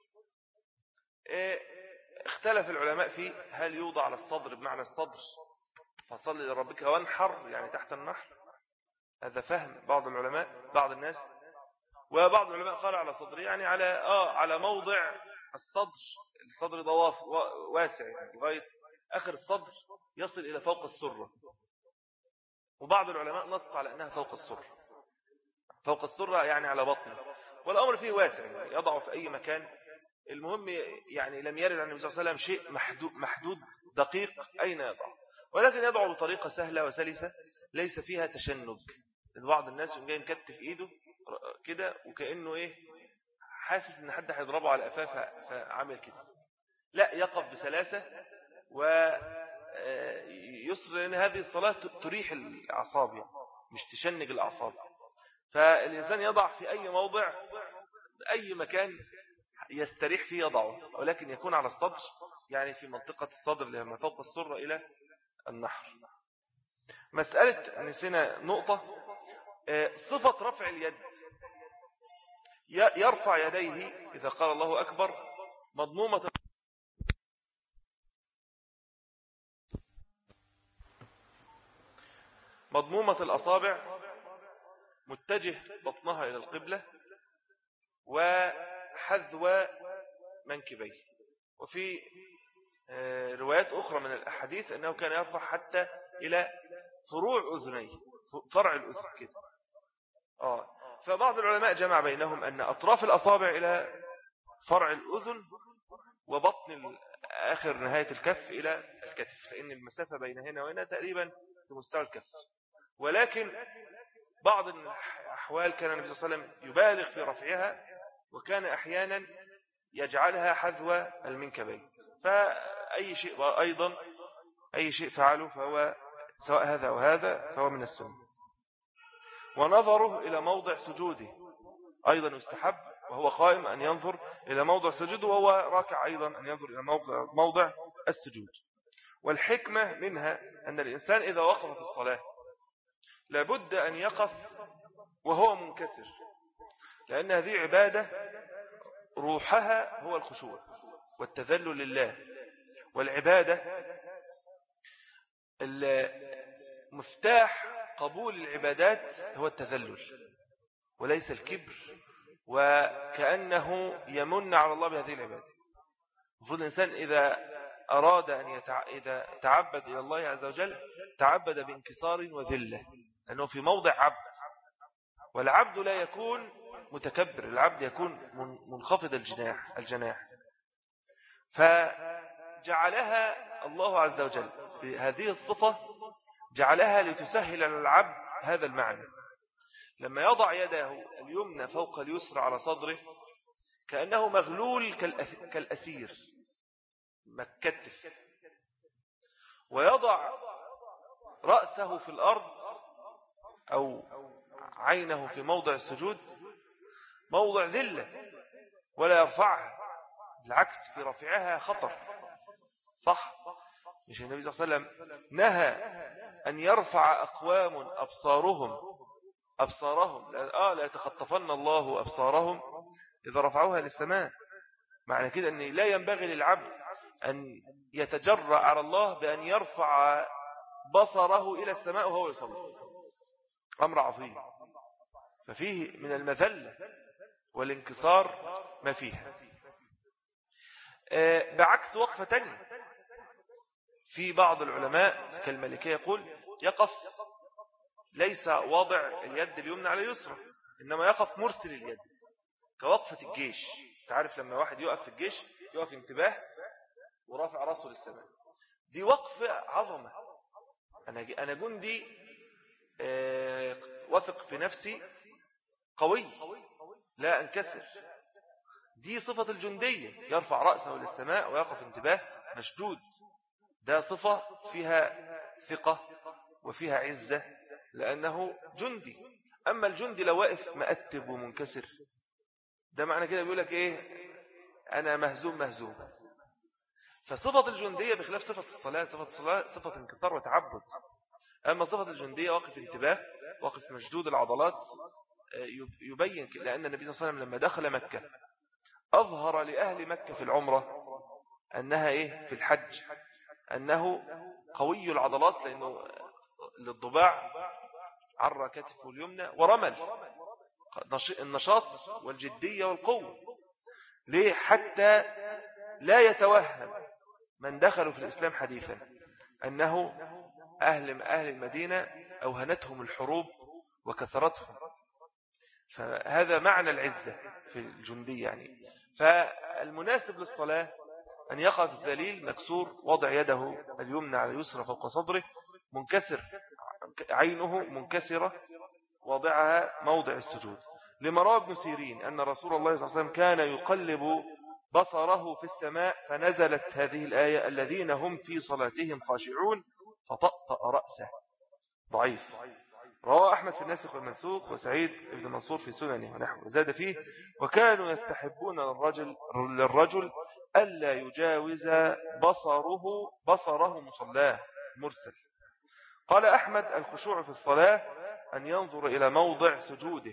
اختلف العلماء فيه، هل يوضع على الصدر بمعنى الصدر فصل لربك وانحر يعني تحت النحر، هذا فهم بعض العلماء بعض الناس. وبعض العلماء قال على صدره يعني على آه على موضع الصدر، الصدر ضواف واسع يعني لغاية آخر الصدر يصل إلى فوق السرة. وبعض العلماء نص على أنها فوق السرة، فوق السرة يعني على بطنه، والأمر فيه واسع يعني يضع في أي مكان. المهم يعني لم يرد عن النبي صلى الله عليه وسلم شيء محدود, محدود دقيق أين يضع، ولكن يضع بطريقة سهلة وسلسة ليس فيها تشنج. بعض الناس جاي مكتف إيده كده وكأنه إيه حاسس إن حد هيضربه على الأفاف فعمل كده، لا، يقف بسلاسة ويصر، لأن هذه الصلاة تريح الأعصاب يعني مش تشنج الأعصاب. فالإنسان يضع في أي موضع أي مكان يستريح فيه يضعه، ولكن يكون على الصدر يعني في منطقة الصدر لما فوق السرة إلى النحر. مسألة نسينا نقطة، صفة رفع اليد، يرفع يديه إذا قال الله أكبر مضمومة مضمومة الأصابع، متجه بطنها إلى القبلة، وحذو منكبيه. وفي روايات أخرى من الأحاديث أنه كان يرفع حتى إلى فروع أذنيه، فرع الأذن كده. آه. فبعض العلماء جمع بينهم أن أطراف الأصابع إلى فرع الأذن، وبطن آخر نهاية الكف إلى الكتف، لأن المسافة بين هنا وهنا تقريبا في مستوى الكف. ولكن بعض الأحوال كان النبي صلى الله عليه وسلم يبالغ في رفعها، وكان أحيانا يجعلها حذو المنكبين. فأي شيء أيضا أي شيء فعله فهو سواء هذا أو هذا فهو من السنة. ونظره إلى موضع سجوده أيضا يستحب، وهو قائم أن ينظر إلى موضع سجوده، وهو راكع أيضا أن ينظر إلى موضع, موضع السجود. والحكمة منها أن الإنسان إذا وقف في الصلاة لابد أن يقف وهو منكسر، لأن هذه عبادة روحها هو الخشوع والتذلل لله. والعبادة مفتاح قبول العبادات هو التذلل وليس الكبر، وكأنه يمن على الله بهذه العبادة. المفروض الإنسان إذا أراد أن يتع... إذا تعبد إلى الله عز وجل تعبد بانكسار وذلة، لأنه في موضع عبد، والعبد لا يكون متكبر، العبد يكون منخفض الجناح الجناح فجعلها الله عز وجل بهذه الصفة، جعلها لتسهل على العبد هذا المعنى. لما يضع يده اليمنى فوق اليسرى على صدره كأنه مغلول كالأسير مكتف، ويضع رأسه في الأرض أو عينه في موضع السجود موضع ذلة ولا يرفعها، بالعكس في رفعها خطر. صح؟ مش النبي صلى الله عليه وسلم نهى أن يرفع أقوام أبصارهم أبصارهم لا, آه لا يتخطفن الله أبصارهم إذا رفعوها للسماء. معنى كده أن لا ينبغي للعبد أن يتجرأ على الله بأن يرفع بصره إلى السماء وهو يصلي. أمر عظيم. ففيه من المذلة والانكسار ما فيها. بعكس وقفة تانية في بعض العلماء كالمالكية يقول يقف ليس وضع اليد اليمنى على اليسرى، إنما يقف مرسل اليد كوقفة الجيش. تعرف لما واحد يقف في الجيش يقف انتباه ورافع رأسه للسماء، دي وقفة عظمة. أنا أنا جندي وثق في نفسي قوي لا أنكسر. دي صفة الجندية، يرفع رأسه للسماء ويقف انتباه مشدود. ده صفة فيها ثقة وفيها عزة لأنه جندي. أما الجندي لو واقف مأتب ومنكسر ده معنى كده بيقولك إيه؟ أنا مهزوم مهزوم. فصفة الجندية بخلاف صفة الصلاة، صفة الصلاة صفة انكسار وتعبد. أما صفة الجندية واقف انتباه، واقف مشدود العضلات، يبين لأن النبي صلى الله عليه وسلم لما دخل مكة أظهر لأهل مكة في العمرة أنها إيه في الحج أنه قوي العضلات، لأنه للضباع عرى كتفه اليمنى ورمل النشاط والجدية والقوة. ليه؟ حتى لا يتوهم من دخلوا في الإسلام حديثا أنه أهل أهل المدينة أوهنتهم الحروب وكسرتهم. فهذا معنى العزة في الجندية يعني. فالمناسب للصلاة أن يقف الذليل مكسور، وضع يده اليمنى على اليسرى فوق صدره، منكسر عينه منكسرة، وضعها موضع السجود. لما روى ابن سيرين أن رسول الله صلى الله عليه وسلم كان يقلب بصره في السماء فنزلت هذه الآية الذين هم في صلاتهم خاشعون فطأطأ رأسه. ضعيف. روى أحمد في الناسخ والمنسوخ وسعيد بن منصور في سننه ونحو. زاد فيه وكانوا يستحبون للرجل, للرجل ألا يجاوز بصره بصره مصلاه مرسل. قال أحمد الخشوع في الصلاة أن ينظر إلى موضع سجوده،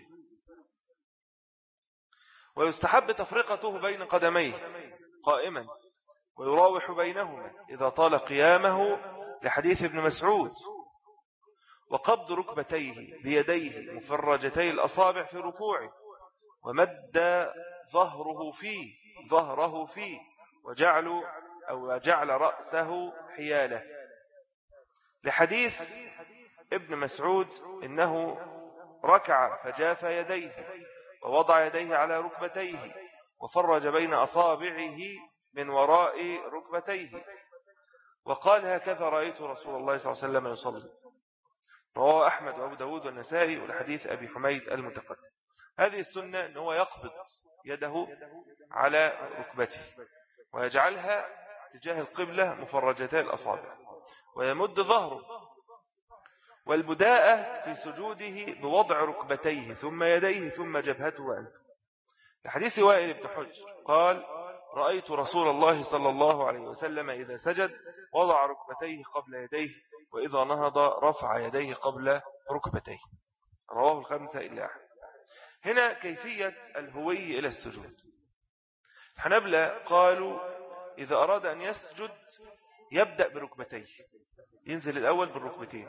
ويستحب تفرقته بين قدميه قائما ويراوح بينهما إذا طال قيامه لحديث ابن مسعود، وقبض ركبتيه بيديه مفرجتي الأصابع في ركوعه، ومد ظهره فيه ظهره فيه وجعل أو جعل رأسه حياله لحديث ابن مسعود إنه ركع فجاف يديه ووضع يديه على ركبتيه وفرج بين أصابعه من وراء ركبتيه وقال هكذا رأيت رسول الله صلى الله عليه وسلم يصلي. رواه أحمد وأبو داود والنسائي والحديث أبي حميد المتقدم. هذه السنة أنه يقبض يده على ركبته ويجعلها تجاه القبلة مفرجتي الأصابع ويمد ظهره، والبداءة في سجوده بوضع ركبتيه ثم يديه ثم جبهته وأنفه. لحديث وائل بن حجر قال رأيت رسول الله صلى الله عليه وسلم إذا سجد وضع ركبتيه قبل يديه وإذا نهض رفع يديه قبل ركبتيه. رواه الخمسة إلا أحد. هنا كيفية الهوي إلى السجود. الحنابلة قالوا إذا أراد أن يسجد يبدأ بركبتيه، ينزل الأول بالركبتين.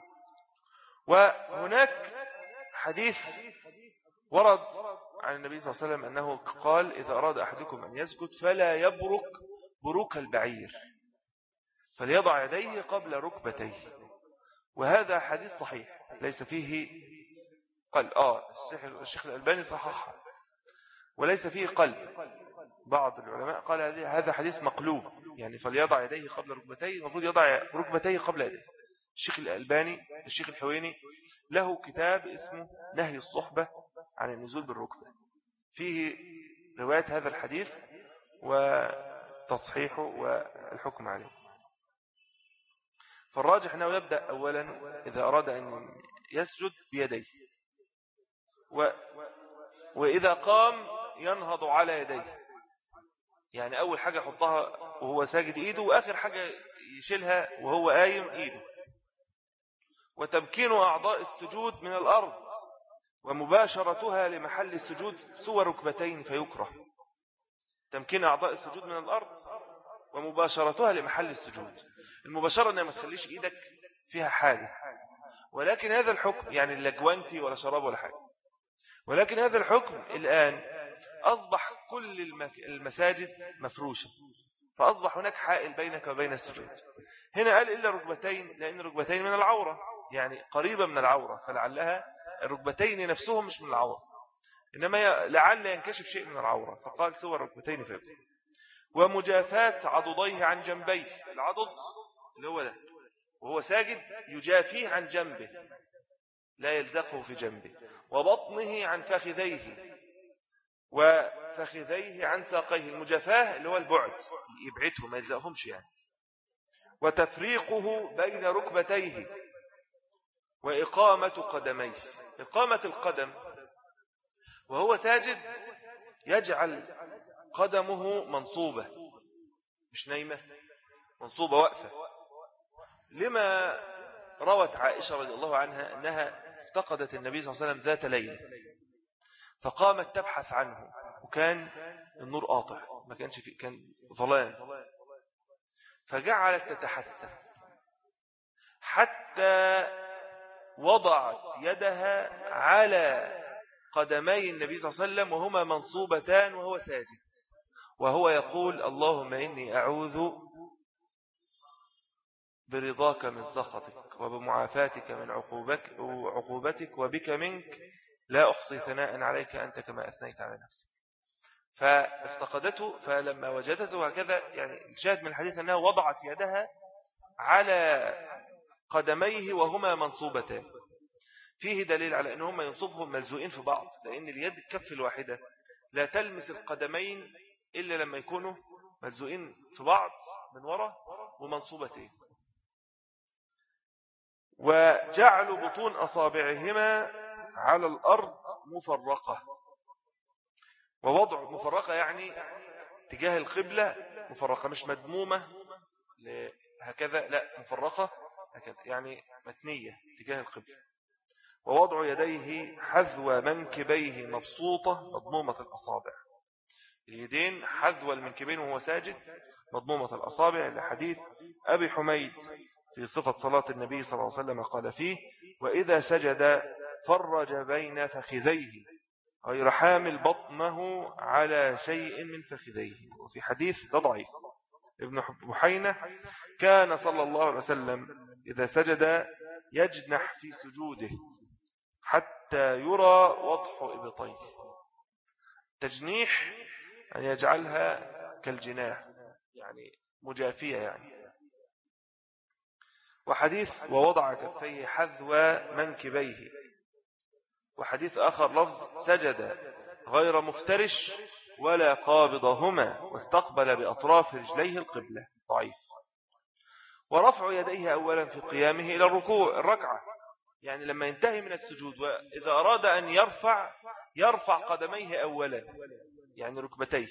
وهناك حديث ورد عن النبي صلى الله عليه وسلم أنه قال إذا أراد أحدكم أن يسجد فلا يبرك بروك البعير فليضع يديه قبل ركبتيه. وهذا حديث صحيح ليس فيه قلب. آه الشيخ الألباني صححه وليس فيه قلب. بعض العلماء قال هذا حديث مقلوب، يعني فليضع يديه قبل ركبتيه، المفروض يضع ركبتيه قبل يديه. الشيخ الألباني الشيخ الحويني له كتاب اسمه نهي الصحبة عن النزول بالركبة، فيه رواية هذا الحديث وتصحيحه والحكم عليه. فالراجح أنه يبدأ أولا إذا أراد أن يسجد بيديه، و وإذا قام ينهض على يديه، يعني أول حاجة يحطها وهو ساجد إيده، وآخر حاجة يشيلها وهو قايم إيده. وتمكين أعضاء السجود من الأرض ومباشرتها لمحل السجود سوى ركبتين فيكره. تمكين أعضاء السجود من الأرض ومباشرتها لمحل السجود. المباشرة أنها ما تخليش إيدك فيها حاجة، ولكن هذا الحكم يعني لا جوانتي ولا شراب ولا حاجة، ولكن هذا الحكم الآن أصبح كل المساجد مفروشة، فأصبح هناك حائل بينك وبين السجود. هنا قال إلا ركبتين، لأن ركبتين من العورة، يعني قريبة من العورة، فلعلها الركبتين نفسهم مش من العورة، إنما لعل ينكشف شيء من العورة، فقال سوى الركبتين فيكم. ومجافات عضديه عن جنبيه، العضد اللي هو ده وهو ساجد يجافيه عن جنبه لا يلزقه في جنبه، وبطنه عن فخذيه وفخذيه عن ساقيه. المجافاه اللي هو البعد، يبعدهم ما يلزقهمش يعني. وتفريقه بين ركبتيه وإقامة قدميه. إقامة القدم وهو ساجد يجعل قدمه منصوبة مش نايمة، منصوبة وقفة، لما روت عائشة رضي الله عنها أنها افتقدت النبي صلى الله عليه وسلم ذات ليلة فقامت تبحث عنه، وكان النور قاطع، ما كانش فيه، كان ظلام، فجعلت تتحسس حتى وضعت يدها على قدمي النبي صلى الله عليه وسلم وهما منصوبتان وهو ساجد، وهو يقول اللهم إني أعوذ برضاك من سخطك وبمعافاتك من عقوبك وعقوبتك وبك منك لا أحصي ثناء عليك أنت كما أثنيت على نفسك. فافتقدته، فلما وجدته هكذا، يعني الشاهد من الحديث أنها وضعت يدها على قدميه وهما منصوبتان. فيه دليل على أنهم ينصبهم ملزوئين في بعض، لأن اليد الكف الواحدة لا تلمس القدمين إلا لما يكونوا ملزوئين في بعض من وراء ومنصوبتين. وجعل بطون أصابعهما على الأرض مفرقة، ووضع مفرقة يعني تجاه القبلة مفرقة، مش مدمومة هكذا، لا مفرقة هكذا يعني متنية تجاه القبلة. ووضع يديه حذو منكبيه مبسوطة مضمومة الأصابع، اليدين حذو المنكبين وهو ساجد مضمومة الأصابع، لحديث أبي حميد في صفة صلاة النبي صلى الله عليه وسلم قال فيه وإذا سجد فرج بين فخذيه غير حامل بطنه على شيء من فخذيه. وفي حديث ضعيف ابن بحينة كان صلى الله عليه وسلم إذا سجد يجنح في سجوده حتى يرى وضح إبطيه. تجنيح أن يجعلها كالجناح يعني مجافية يعني. وحديث ووضع كفيه حذو منكبيه. وحديث آخر لفظ سجد غير مفترش ولا قابضهما واستقبل بأطراف رجليه القبلة. ضعيف. ورفع يديه أولا في قيامه إلى الركوع الركعة، يعني لما ينتهي من السجود وإذا أراد أن يرفع يرفع قدميه أولا، يعني ركبتيه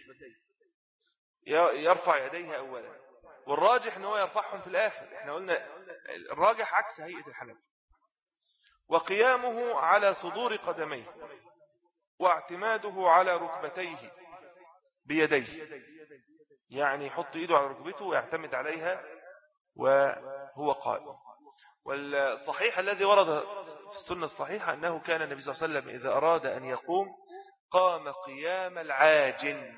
يرفع يديه أولا، والراجح أنه يرفعهم في الآخر. احنا قلنا الراجح عكس هيئة الحنفي. وقيامه على صدور قدميه واعتماده على ركبتيه بيديه، يعني يحط إيده على ركبته ويعتمد عليها وهو قائم. والصحيح الذي ورد في السنة الصحيحة أنه كان النبي صلى الله عليه وسلم إذا أراد أن يقوم قام قيام العاجن.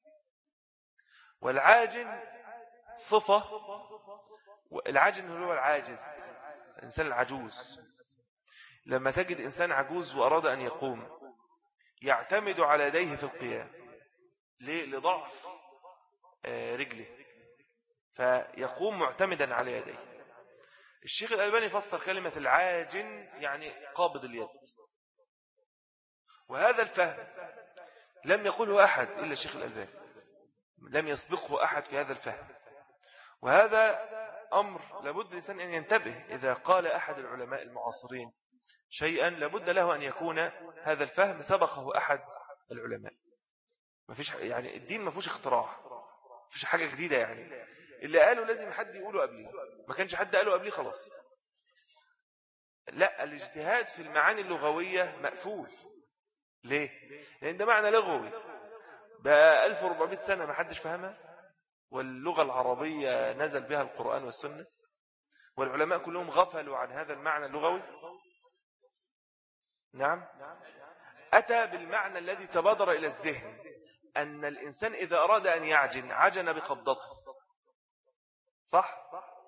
والعاجن صفة، العاجن هو العاجز، الإنسان العجوز. لما تجد إنسان عجوز وأراد أن يقوم يعتمد على يديه في القيام لضعف رجله، فيقوم معتمدا على يديه. الشيخ الألباني فسر كلمة العاجن يعني قابض اليد، وهذا الفهم لم يقوله أحد إلا الشيخ الألباني، لم يسبقه أحد في هذا الفهم. وهذا أمر لابد لسان أن ينتبه، إذا قال أحد العلماء المعاصرين شيئا لابد له أن يكون هذا الفهم سبقه أحد العلماء. ما فيش يعني الدين ما فيش اختراع، مفيش حاجة جديدة يعني، اللي قاله لازم حد يقوله قبليه، ما كانش حد قاله قبليه خلاص. لا، الاجتهاد في المعاني اللغوية مقفول. ليه؟ لأن ده معنى لغوي بقى ألف وأربعمائة سنة ما حدش فهمها، واللغة العربية نزل بها القرآن والسنة، والعلماء كلهم غفلوا عن هذا المعنى اللغوي. نعم، أتى بالمعنى الذي تبادر إلى الذهن، أن الإنسان إذا أراد أن يعجن عجن بقبضته، صح؟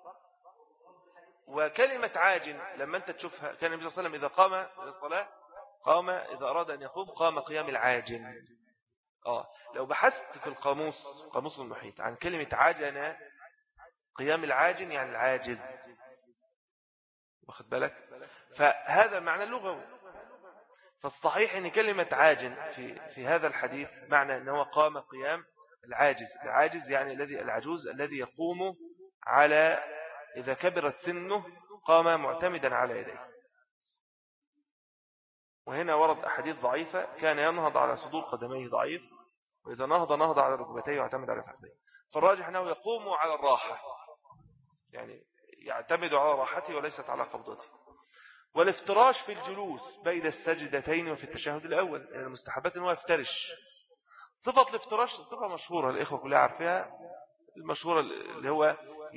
وكلمة عاجن لما أنت تشوفها، كان النبي صلى الله عليه وسلم إذا قام إلى الصلاة قام، إذا أراد أن يقوم قام قيام العاجن. آه لو بحثت في القاموس، قاموس المحيط، عن كلمة عجن، قيام العاجن يعني العاجز، واخد بالك؟ فهذا المعنى اللغوي. فالصحيح أن كلمة عاجن في في هذا الحديث معنى أنه قام قيام العاجز. العاجز يعني الذي العجوز الذي يقوم على، إذا كبرت سنه قام معتمدا على يديه. وهنا ورد أحاديث ضعيفة، كان ينهض على صدور قدميه ضعيف، وإذا نهض نهض على ركبتيه واعتمد على فخذيه. فالراجح أنه يقوم على الراحة، يعني يعتمد على راحته وليست على قبضته. والافتراش في الجلوس بين السجدتين وفي التشهد الأول، يعني المستحبات أنه يفترش. صفة الافتراش صفة مشهورة، الإخوة كلها عارفها، المشهورة اللي هو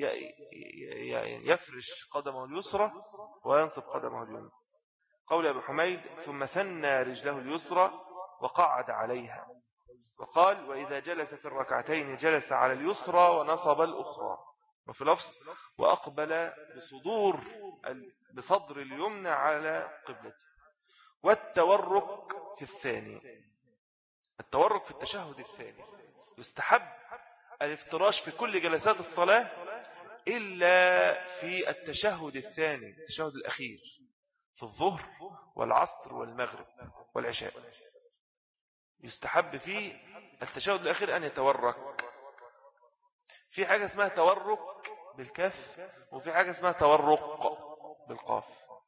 يفرش قدمه اليسرى وينصب قدمه اليمنى. قول أبي حميد: ثم ثنى رجله اليسرى وقعد عليها، وقال: وإذا جلس في الركعتين جلس على اليسرى ونصب الأخرى. وفي لفظ: وأقبل بصدور بصدر اليمنى على قبلته. والتورك في الثاني، التورك في التشهد الثاني، يستحب الافتراش في كل جلسات الصلاة إلا في التشهد الثاني، التشهد الأخير، في الظهر والعصر والمغرب والعشاء، يستحب فيه التشهد الأخير أن يتورك. في حاجة اسمها تورك بالكف، وفي حاجة اسمها تورق بالقاف.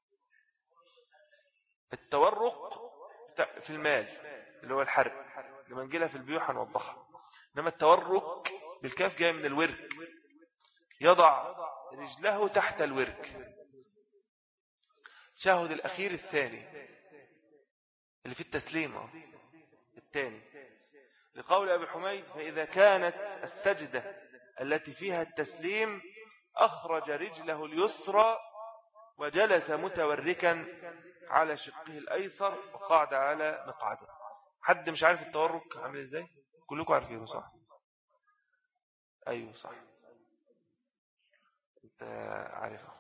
التورق في المال اللي هو الحرق، لما نجيلها في البيوع هنوضحها. إنما التورك بالكاف جاي من الورك، يضع رجله تحت الورك. التشهد الأخير الثاني اللي في التسليم الثاني، لقول أبي حميد: فإذا كانت السجدة التي فيها التسليم أخرج رجله اليسرى وجلس متوركا على شقه الأيسر وقعد على مقعده. حد مش عارف التورك عامل ازاي؟ كلكم عارفينه صح؟ أيوه صح، انت عارفه.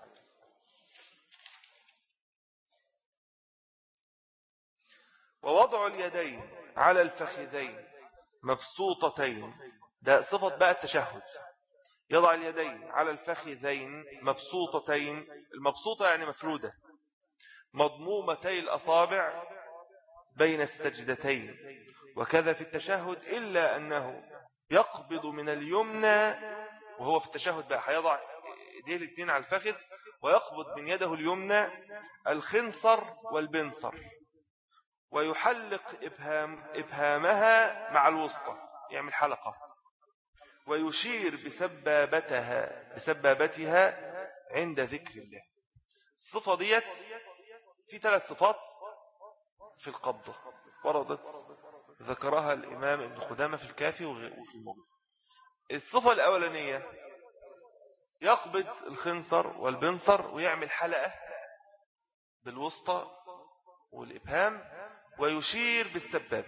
ووضع اليدين على الفخذين مبسوطتين، ده صفة بقى التشهد. يضع اليدين على الفخذين مبسوطتين، المبسوطة يعني مفرودة، مضمومتي الأصابع بين السجدتين، وكذا في التشهد، إلا أنه يقبض من اليمنى، وهو في التشهد بقى هيضع يديه الاثنين على الفخذ، ويقبض من يده اليمنى الخنصر والبنصر، ويحلق إبهام إبهامها مع الوسطى، يعمل حلقة، ويشير بسبابتها بسبابتها عند ذكر الله. الصفة ديت في ثلاث صفات في القبضة وردت، ذكرها الإمام ابن خدامة في الكافي وفي المغني. الصفة الأولانية يقبض الخنصر والبنصر ويعمل حلقة بالوسطى والإبهام ويشير بالسباب.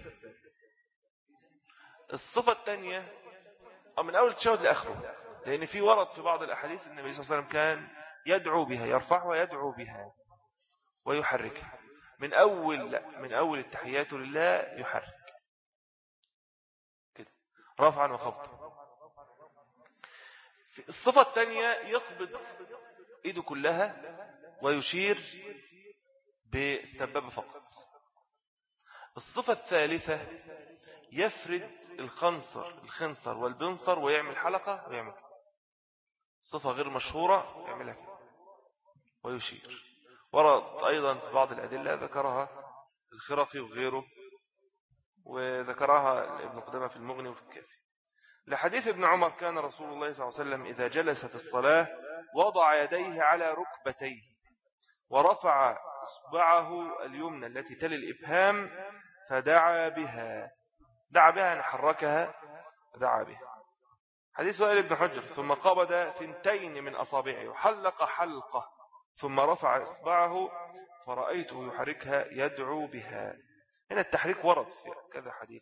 الصفة الثانية من أول التشهد لآخره، لأن في ورد في بعض الأحاديث النبي صلى الله عليه وسلم كان يدعو بها، يرفعها ويدعو بها ويحركها من أول لا من أول التحيات لله، يحرك كده رفعا وخفضا. الصفة الثانية يقبض إيده كلها ويشير بالسبابة فقط. الصفة الثالثة يفرد الخنصر الخنصر والبنصر ويعمل حلقة ويعمل صفة غير مشهورة يعملها كده ويشير. ورد أيضا في بعض الأدلة ذكرها الخرقي وغيره، وذكرها ابن قدامة في المغني وفي الكافي. لحديث ابن عمر كان رسول الله صلى الله عليه وسلم إذا جلس في الصلاة وضع يديه على ركبتيه ورفع إصبعه اليمنى التي تلي الإبهام فدعا بها. دعا بها أن حركها دعا بها. حديث وائل بن حجر ثم قبض ثنتين من أصابعه وحلق حلقة ثم رفع إصبعه فرأيته يحركها يدعو بها. هنا التحريك ورد في كذا حديث.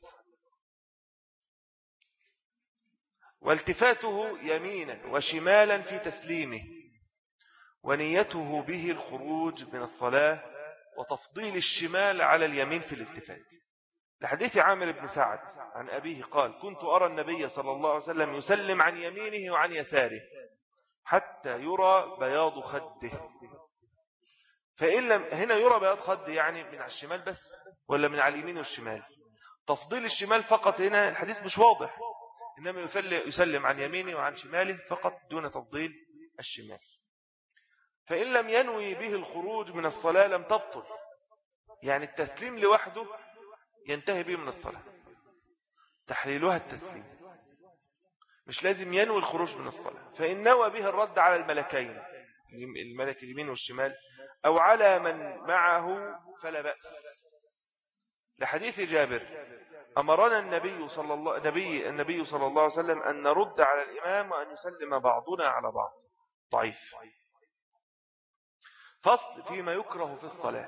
والتفاته يمينا وشمالا في تسليمه ونيته به الخروج من الصلاة وتفضيل الشمال على اليمين في الالتفات. لحديث عامر بن سعد عن أبيه قال كنت أرى النبي صلى الله عليه وسلم يسلم عن يمينه وعن يساره حتى يرى بياض خده. فإن لم هنا يرى بياض خده يعني من على الشمال بس ولا من على اليمين والشمال؟ تفضيل الشمال فقط هنا الحديث مش واضح، إنما يسلم عن يمينه وعن شماله فقط دون تفضيل الشمال. فإن لم ينوي به الخروج من الصلاة لم تبطل، يعني التسليم لوحده ينتهي به من الصلاة، تحليلها التسليم، مش لازم ينوي الخروج من الصلاة. فإن نوى به الرد على الملكين الملك اليمين والشمال أو على من معه فلا بأس. لحديث جابر أمرنا النبي صلى الله نبي النبي صلى الله عليه وسلم أن نرد على الإمام وأن يسلم بعضنا على بعض. ضعيف. فصل فيما يكره في الصلاة.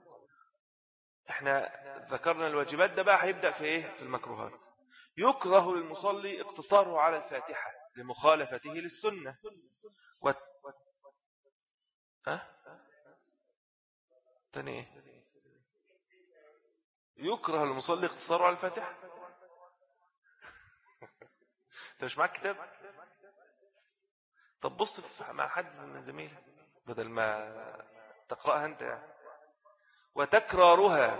احنا ذكرنا الواجبات، ده بقى هيبدأ في ايه؟ في المكروهات. يكره للمصلي اقتصاره على الفاتحة لمخالفته للسنة و... ها؟ تاني ايه؟ يكره للمصلي اقتصاره على الفاتحة. انت مش معاك كتاب؟ طب بص مع حد من زميلك بدل ما تقرأها انت يعني. وتكرارها،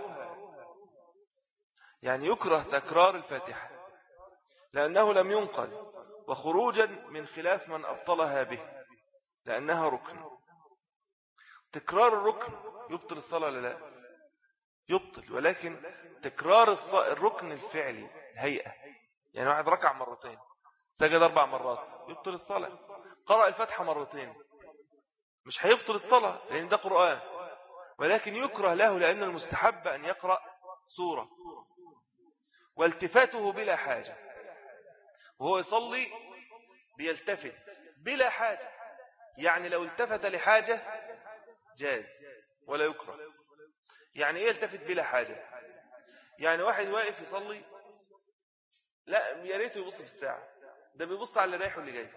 يعني يكره تكرار الفاتحة لأنه لم ينقل، وخروجا من خلاف من أبطلها به لأنها ركن. تكرار الركن يبطل الصلاة لا يبطل، ولكن تكرار الركن الفعلي الهيئة، يعني واحد ركع مرتين سجد أربع مرات يبطل الصلاة. قرأ الفاتحة مرتين مش هيبطل الصلاة لأن ده قرآن، ولكن يكره له لأن المستحب أن يقرأ سورة. والتفاته بلا حاجة، وهو يصلي بيلتفت بلا حاجة، يعني لو التفت لحاجة جاز ولا يكره. يعني ايه يلتفت بلا حاجة؟ يعني واحد واقف يصلي لا يا ريته يبص في الساعة، ده بيبص على اللي رايح واللي جاي.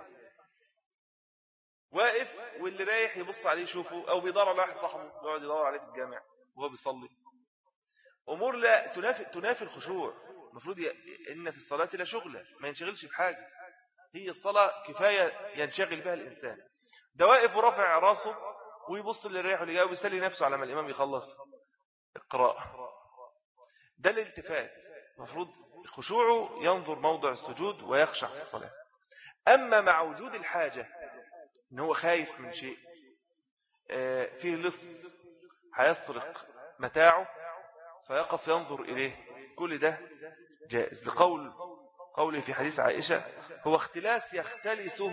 واقف واللي رايح يبص عليه يشوفه، او بيدور على واحد صاحبه يقعد يدور عليه في الجامع وهو بيصلي. امور لا تنافي تنافي الخشوع. المفروض ان في الصلاة لا شغلة، ما ينشغلش بحاجة، هي الصلاة كفاية ينشغل بها الإنسان. ده واقف ورافع راسه ويبص اللي رايح واللي جاي ويسلي نفسه على ما الإمام يخلص القراءة. ده الالتفات. المفروض خشوعه ينظر موضع السجود ويخشع في الصلاة. أما مع وجود الحاجة إن هو خايف من شيء فيه لص هيسرق متاعه فيقف ينظر إليه، كل ده جائز. لقول قوله في حديث عائشة هو اختلاس يختلسه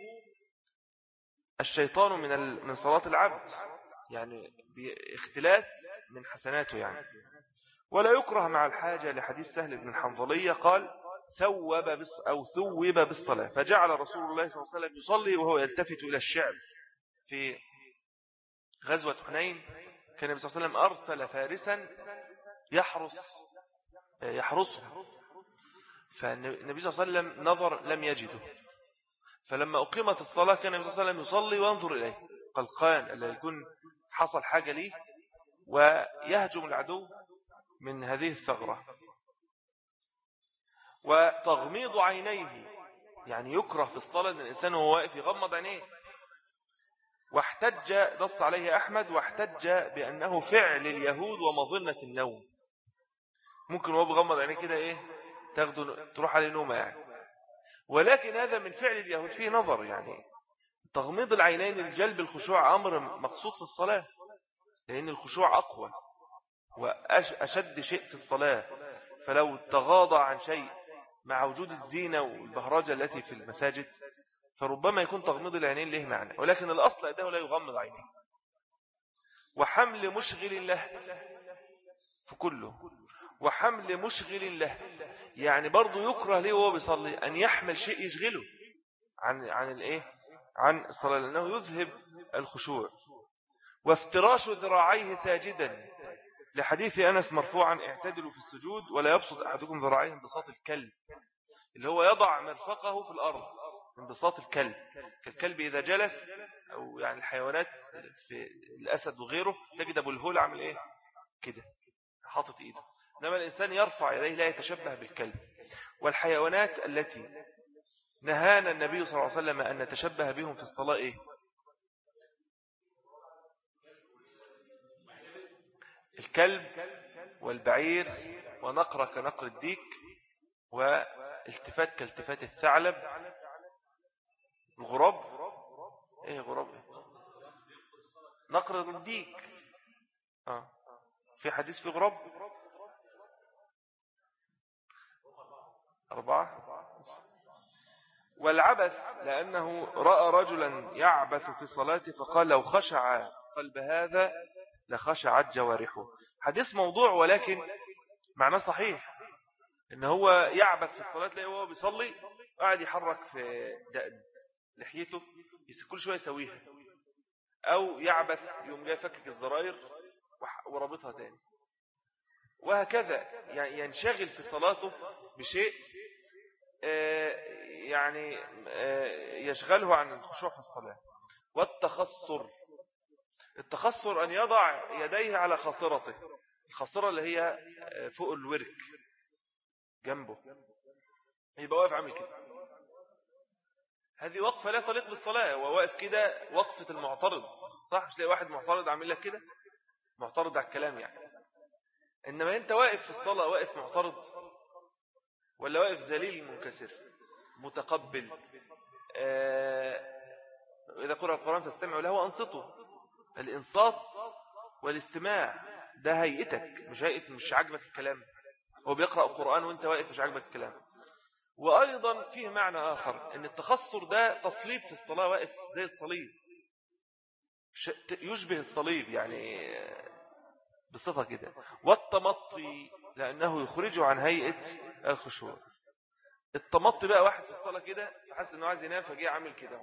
الشيطان من من صلاة العبد، يعني اختلاس من حسناته يعني. ولا يكره مع الحاجة لحديث سهل بن الحنظلية قال ثوب بس أو ثوب بالصلاة، فجعل رسول الله صلى الله عليه وسلم يصلي وهو يلتفت إلى الشعب. في غزوة حنين كان النبي صلى الله عليه وسلم أرسل فارسا يحرس يحرسه، فالنبي صلى الله عليه وسلم نظر لم يجده، فلما أقيمت الصلاة كان النبي صلى الله عليه وسلم يصلي وينظر إليه قلقان ألا يكون حصل حاجة ليه ويهجم العدو من هذه الثغرة. وتغميض عينيه، يعني يكره في الصلاة أن الإنسان وهو واقف يغمض عينيه. واحتج نص عليه أحمد واحتج بأنه فعل اليهود ومظنة النوم، ممكن وهو بغمض عينيه كده إيه تاخده تروح عليه نومة يعني، ولكن هذا من فعل اليهود فيه نظر. يعني تغميض العينين لجلب الخشوع أمر مقصود في الصلاة، لأن الخشوع أقوى وأشد شيء في الصلاة، فلو تغاضى عن شيء مع وجود الزينة والبهرجة التي في المساجد، فربما يكون تغميض العينين له معنى، ولكن الأصل أنه لا يغمض عينيه. وحمل مشغل له في كله، وحمل مشغل له، يعني برضو يكره ليه وهو بيصلي أن يحمل شيء يشغله عن عن الايه عن الصلاة، لأنه يذهب الخشوع. وافتراش ذراعيه ساجدا، لحديث أنس مرفوعا: اعتدلوا في السجود ولا يبسط أحدكم ذراعيه انبساط الكلب، اللي هو يضع مرفقه في الأرض انبساط الكلب، كالكلب إذا جلس، أو يعني الحيوانات في الأسد وغيره تجد أبو الهول عمل إيه كده حاطط إيده، إنما الإنسان يرفع يديه لا يتشبه بالكلب. والحيوانات التي نهانا النبي صلى الله عليه وسلم أن نتشبه بهم في الصلاة إيه؟ الكلب والبعير، ونقر كنقر الديك، والتفات كالتفات الثعلب. الغراب ايه غراب إيه؟ نقر الديك. آه. في حديث في غراب أربعة. والعبث، لأنه رأى رجلا يعبث في صلاته فقال: لو خشع قلب هذا لخشعت جوارحه. حديث موضوع، ولكن معناه صحيح، إن هو يعبث في الصلاة، لأنه هو بيصلي قاعد يحرك في دقن لحيته كل شوية يسويها، أو يعبث يوم جاي فكك الزراير وربطها تاني، وهكذا يعني ينشغل في صلاته بشيء يعني يشغله عن الخشوع في الصلاة. والتخصر، التخصر أن يضع يديه على خاصرته، الخاصرة اللي هي فوق الورك جنبه، يبقى واقف عامل كده. هذه وقفة لا تليق بالصلاة، وواقف كده وقفة المعترض، صح؟ مش تلاقي واحد معترض عامل لك كده، معترض على الكلام يعني. إنما أنت واقف في الصلاة واقف معترض، ولا واقف ذليل منكسر متقبل؟ آه إذا قرأ القرآن فاستمعوا له وأنصتوا. الإنصات والاستماع ده هيئتك، مش هيئة مش عاجبك الكلام. هو بيقرأ القرآن وانت واقف مش عاجبك الكلام. وأيضا فيه معنى آخر، أن التخصر ده تصليب في الصلاة، واقف زي الصليب، يشبه الصليب يعني بصفة كده. والتمطي، لأنه يخرجه عن هيئة الخشوع. التمطي بقى واحد في الصلاة كده فحس أنه عايز ينام فجيه عامل كده،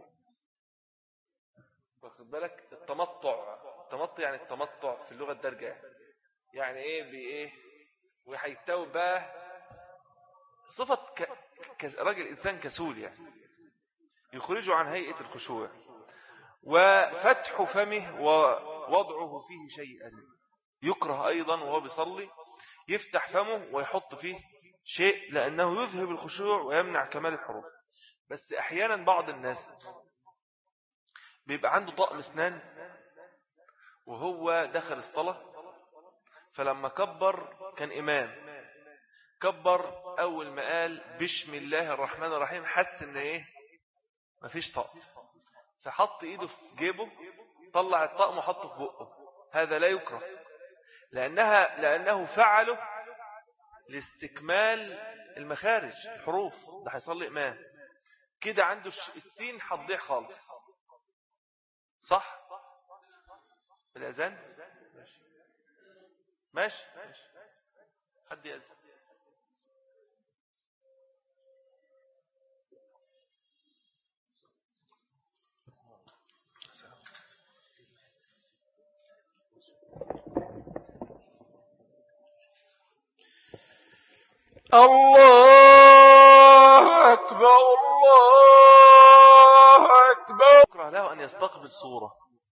واخد بالك؟ التمطع، التمطع يعني التمطع في اللغة الدارجة، يعني ايه بايه، وهيتوب بقى صفة ك... ك... راجل إنسان كسول، يعني يخرجه عن هيئة الخشوع. وفتح فمه ووضعه فيه شيئا، يكره أيضا وهو بيصلي يفتح فمه ويحط فيه شيء، لأنه يذهب الخشوع ويمنع كمال الحروف. بس أحيانا بعض الناس بيبقى عنده طقم اسنان وهو دخل الصلاة، فلما كبر كان إمام، كبر أول ما قال بسم الله الرحمن الرحيم حس إن إيه مفيش طقم، فحط إيده في جيبه طلع الطقم وحطه في بقه. هذا لا يكره، لأنها لأنه فعله لاستكمال المخارج الحروف، ده هيصلي إمام كده عنده السين هتضيع خالص، صح؟ الأذان ماشي ماشي, ماشي. حد يأذن. الله أكبر الله أكبر. يكره له أن يستقبل صورة،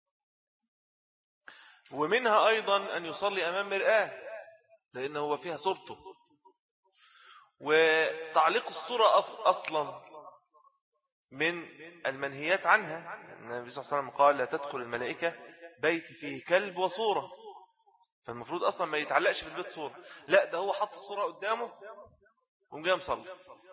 ومنها أيضا أن يصلي أمام مرآة لأنه هو فيها صورته. وتعليق الصورة أصلا من المنهيات عنها، النبي صلى الله عليه وسلم قال لا تدخل الملائكة بيت فيه كلب وصورة، فالمفروض أصلا ما يتعلقش في البيت صورة، لا ده هو حط الصورة قدامه ومجاه مصلي،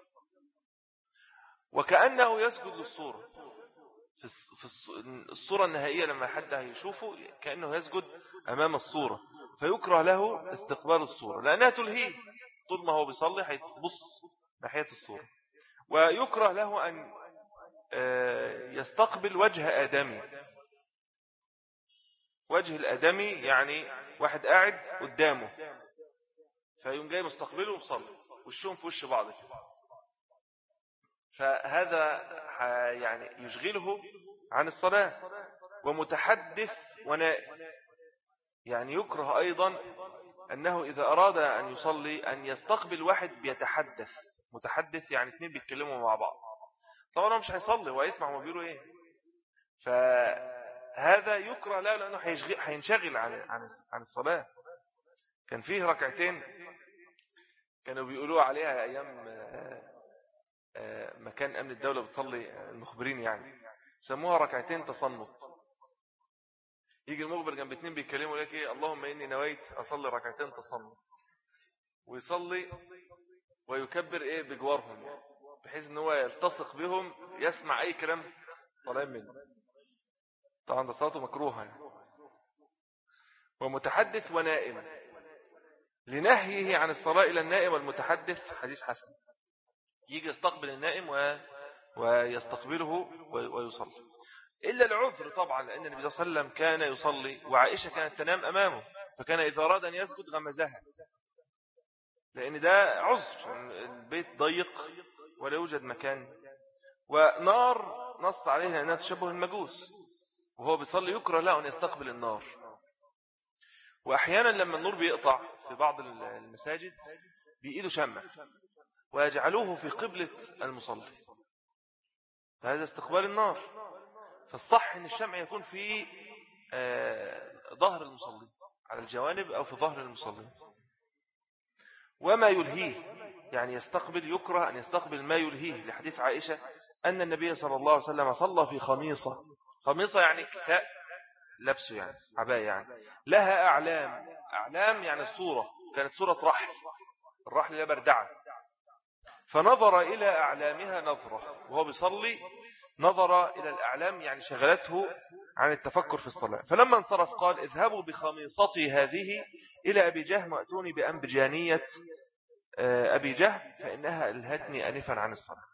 وكأنه يسجد للصورة في الصورة النهائية لما حد هيشوفه كأنه يسجد أمام الصورة، فيكره له استقبال الصورة لأنها تلهيه طول ما هو بيصلي، هيبص ناحية الصورة. ويكره له أن يستقبل وجه آدمي. وجه الآدمي يعني واحد قاعد قدامه فيقوم جاي مستقبله وصلي وشهم في وش بعض، فهذا يعني يشغله عن الصلاة. ومتحدث ونائم، يعني يكره أيضا أنه إذا أراد أن يصلي أن يستقبل واحد بيتحدث. متحدث يعني اثنين بيتكلموا مع بعض، طبعا مش هيصلي ويسمع ما بيقولوا ايه، فهذا يكره لا لأنه هينشغل عن عن عن الصلاة. كان فيه ركعتين كانوا بيقولوا عليها أيام مكان أمن الدولة بتصلي المخبرين، يعني سموها ركعتين تصنت. يجي المخبر جنب اتنين بيتكلموا لك ايه، اللهم إني نويت أصلي ركعتين تصنت، ويصلي ويكبر ايه بجوارهم، يعني بحيث ان هو يلتصق بهم يسمع اي كلام طالعين منه. طبعا ده صلاته مكروهه يعني. ومتحدث ونائم، لنهيه عن الصلاة إلى النائم والمتحدث حديث حسن. يجي يستقبل النائم و... ويستقبله ويصلي، إلا العذر طبعا، لأن النبي صلى الله عليه وسلم كان يصلي وعائشة كانت تنام أمامه، فكان إذا أراد أن يسجد غمزها، لأن ده عذر، البيت ضيق ولا يوجد مكان. ونار نص عليها أنها تشبه المجوس، وهو بيصلي يكره له أن يستقبل النار. وأحيانا لما النور بيقطع في بعض المساجد بإيده شمع ويجعلوه في قبلة المصلي، فهذا استقبال النار. فالصح أن الشمع يكون في ظهر المصلي، على الجوانب أو في ظهر المصلي. وما يلهيه، يعني يستقبل يكره أن يستقبل ما يلهيه، لحديث عائشة أن النبي صلى الله عليه وسلم صلى في خميصة. خميصة يعني كساء لبسه، يعني عباية، يعني لها أعلام. أعلام يعني الصورة، كانت صورة رحل، الرحل لا بردعة، فنظر إلى أعلامها نظرة وهو بيصلي، نظر إلى الأعلام يعني شغلته عن التفكر في الصلاة. فلما انصرف قال اذهبوا بخميصتي هذه إلى أبي جهم وأتوني بأنبجانية أبي جهم فإنها ألهتني أنفا عن الصلاة.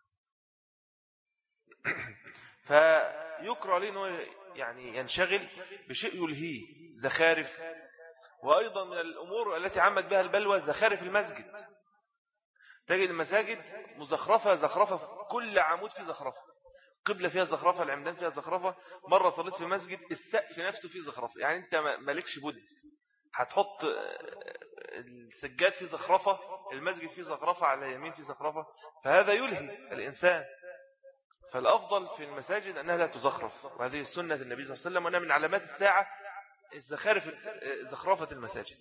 فيكره لأنه يعني ينشغل بشيء يلهيه، زخارف. وأيضا من الأمور التي عمت بها البلوى زخارف المسجد. تجد المساجد مزخرفة زخرفة، كل عمود فيه زخرفة، قبلة فيها زخرفة، العمدان فيها زخرفة. مرة صليت في مسجد السقف نفسه فيه زخرفة، يعني أنت مالكش بد، هتحط السجاد فيه زخرفة، المسجد فيه زخرفة، على يمين فيه زخرفة، فهذا يلهي الإنسان. فالأفضل في المساجد أنها لا تزخرف، وهذه سنة النبي صلى الله عليه وسلم، وأنها من علامات الساعة الزخارف زخرفة المساجد.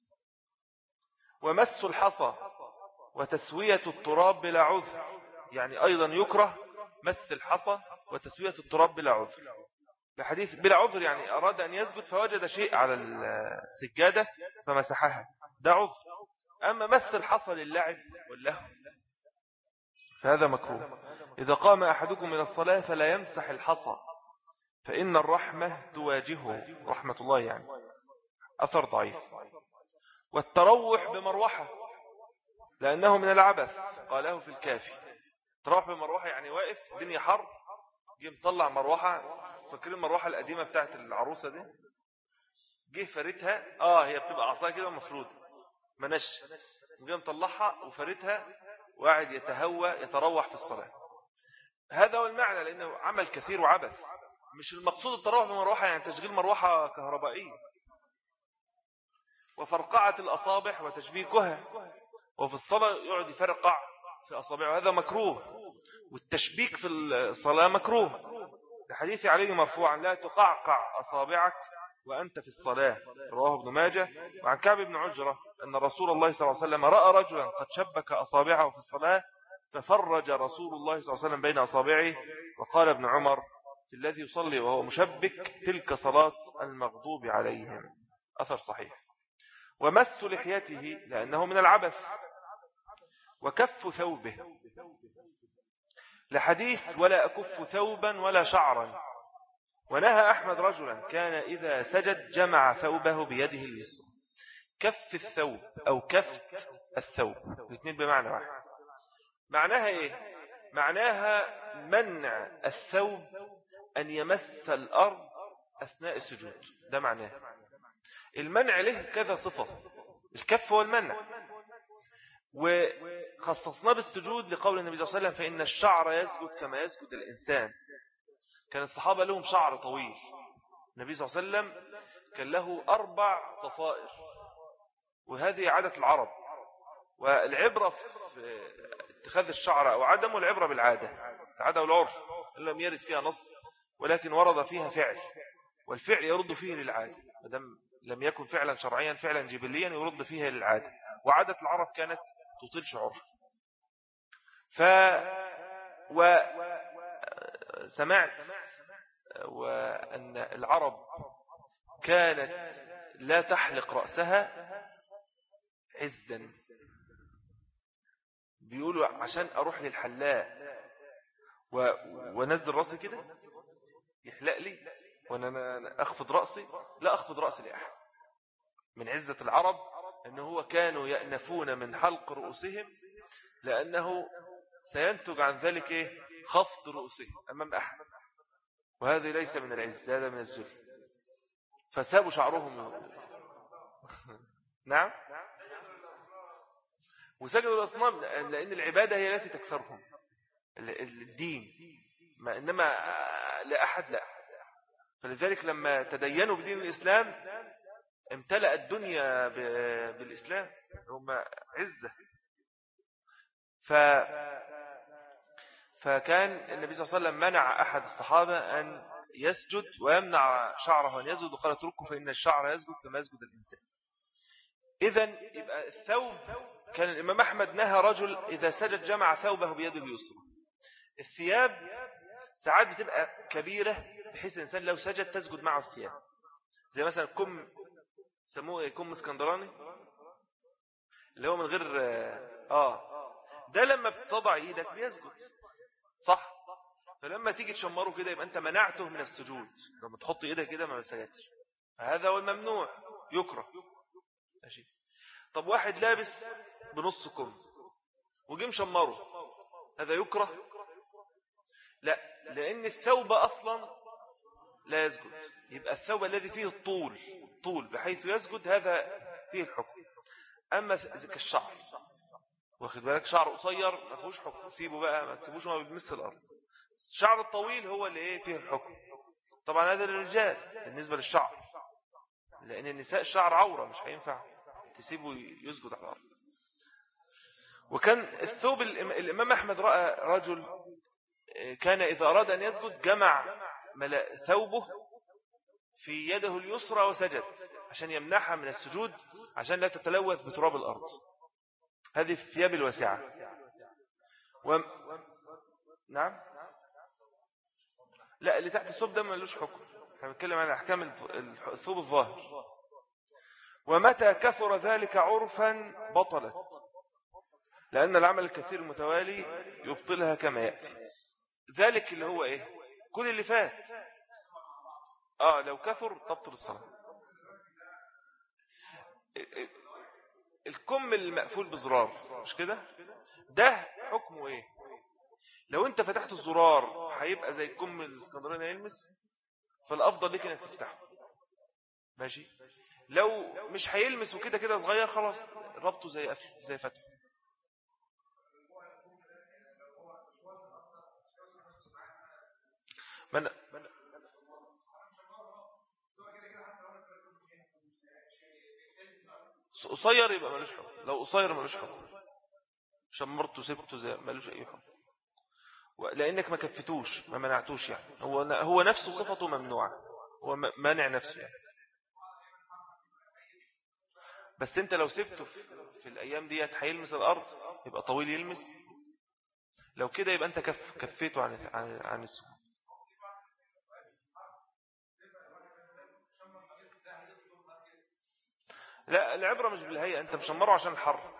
ومس الحصى وتسوية التراب بلا عذر، يعني أيضا يكره مس الحصى وتسوية التراب بلا عذر. بحديث بلا عذر يعني أراد أن يسجد فوجد شيء على السجادة فمسحها، ده عذر. أما مس الحصى للعب واللهو فهذا مكروه. إذا قام أحدكم من الصلاة فلا يمسح الحصى فإن الرحمة تواجهه، رحمة الله يعني، أثر ضعيف. والتروح بمروحة لأنه من العبث، قاله في الكافي. تروح بمروحة يعني واقف الدنيا حر، جه مطلع مروحة، فاكرين المروحة القديمة بتاعت العروسة دي، جه فريتها، اه هي بتبقى عصاية كده مفروض منش، جه مطلعها وفريتها وقاعد يتهوى يتروح في الصلاة. هذا هو المعنى، لأنه عمل كثير وعبث. مش المقصود التروح بمروحة يعني تشغيل مروحة كهربائية. وفرقعة الأصابع وتشبيكها، وفي الصلاة يقعد يفرقع في أصابعه، هذا مكروه. والتشبيك في الصلاة مكروه، الحديث عليه مرفوعا لا تقعقع أصابعك وأنت في الصلاة، رواه ابن ماجه. وعن كعب بن عجرة أن رسول الله صلى الله عليه وسلم رأى رجلا قد شبك أصابعه في الصلاة ففرج رسول الله صلى الله عليه وسلم بين أصابعه، وقال ابن عمر في الذي يصلي وهو مشبك تلك صلاة المغضوب عليهم، أثر صحيح. ومس لحيته لأنه من العبث. وكف ثوبه لحديث ولا أكف ثوبا ولا شعرا. ونهى أحمد رجلا كان إذا سجد جمع ثوبه بيده اليسرى. كف الثوب أو كف الثوب الاثنين بمعنى واحد. معناها إيه؟ معناها منع الثوب أن يمس الأرض أثناء السجود، ده معناه. المنع له كذا صفة، الكف هو المنع، وخصصناه بالسجود لقول النبي صلى الله عليه وسلم فإن الشعر يسجد كما يسجد الإنسان. كان الصحابة لهم شعر طويل، النبي صلى الله عليه وسلم كان له أربع طفائر، وهذه عادة العرب، والعبرة في اتخاذ الشعر أو عدمه العبرة بالعادة، العادة والعرف لم يرد فيها نص، ولكن ورد فيها فعل، والفعل يرد فيه للعادة، مدام لم يكن فعلا شرعيا فعلا جبليا يرد فيها للعادة، وعادة العرب كانت تطيل شعورها. ف وسمعت وأن العرب كانت لا تحلق رأسها عزا، بيقولوا عشان أروح للحلاق و... ونزل رأسي كده يحلق لي وأنا أخفض رأسي، لا أخفض رأسي لأحد. من عزة العرب أنه هو كانوا يأنفون من حلق رؤوسهم، لأنه سينتج عن ذلك إيه؟ خفض رؤوسهم أمام أحد، وهذا ليس من العز، هذا من الذل، فسابوا شعرهم. نعم، وسجدوا الأصنام لأن العبادة هي التي تكسرهم، الدين، ما إنما لا أحد لا. فلذلك لما تدينوا بدين الإسلام امتلأ الدنيا بالإسلام، هم عزة. ف فكان النبي صلى الله عليه وسلم منع أحد الصحابة أن يسجد ويمنع شعره أن يسجد، وقال اتركه فإن الشعر يسجد كما يسجد الإنسان. إذن يبقى الثوب، كان الإمام أحمد نهى رجل إذا سجد جمع ثوبه بيده اليسرى. الثياب ساعات بتبقى كبيرة بحيث الإنسان لو سجد تسجد معه الثياب، زي مثلا كم سموه كم اسكندراني اللي هو من غير آه ده لما بتضع إيدك بيسجد صح، فلما تيجي تشمره كده يبقى أنت منعته من السجود، لما تحط إيدك كده ما بسجدش، فهذا هو الممنوع يكره. ماشي. طب واحد لابس بنص كم وجي مشمره، هذا يكره؟ لا، لأن الثوب أصلا لا يسجد، يبقى الثوب الذي فيه الطول طول بحيث يسجد هذا فيه الحكم. أما كالشعر، واخد بالك، شعر قصير ما فيهوش حكم، سيبه بقى، ما تسيبوش ما بيمس الأرض. الشعر الطويل هو اللي ايه فيه الحكم. طبعا هذا للرجال بالنسبة للشعر، لأن النساء الشعر عورة مش هينفع تسيبه يسجد على الأرض. وكان الثوب، الإمام أحمد رأى رجل كان إذا أراد أن يسجد جمع ثوبه في يده اليسرى وسجد عشان يمنعها من السجود، عشان لا تتلوث بتراب الأرض. هذه في الثياب الواسعة. و... نعم، لا، اللي تحت الثوب ده ملوش حكم، احنا بنتكلم عن أحكام الثوب الظاهر. ومتى كثر ذلك عرفا بطلت، لأن العمل الكثير المتوالي يبطلها كما يأتي. ذلك اللي هو إيه؟ كل اللي فات. آه لو كثر تبطل الصلاة. الكم المقفول بزرار مش كده؟ ده حكمه إيه؟ لو أنت فتحت الزرار هيبقى زي الكم الاسكندراني يلمس، فالأفضل لك أنك تفتحه. ماشي؟ لو مش هيلمس وكده كده صغير خلاص ربطه زي قفل زي فتح. من قصير يبقى ملوش حكم، لو قصير ملوش حكم، شمرته سبته زي ملوش اي حكم، لانك ما كفتوش ما منعتوش، يعني هو هو نفسه صفته ممنوعه، هو مانع نفسه يعني. بس انت لو سبته في, في الايام ديت هيلمس الارض، يبقى طويل يلمس، لو كده يبقى انت كف كفيته عن عن, عن السجود. لا، العبرة مش بالهيئة، انت مشمره عشان الحر.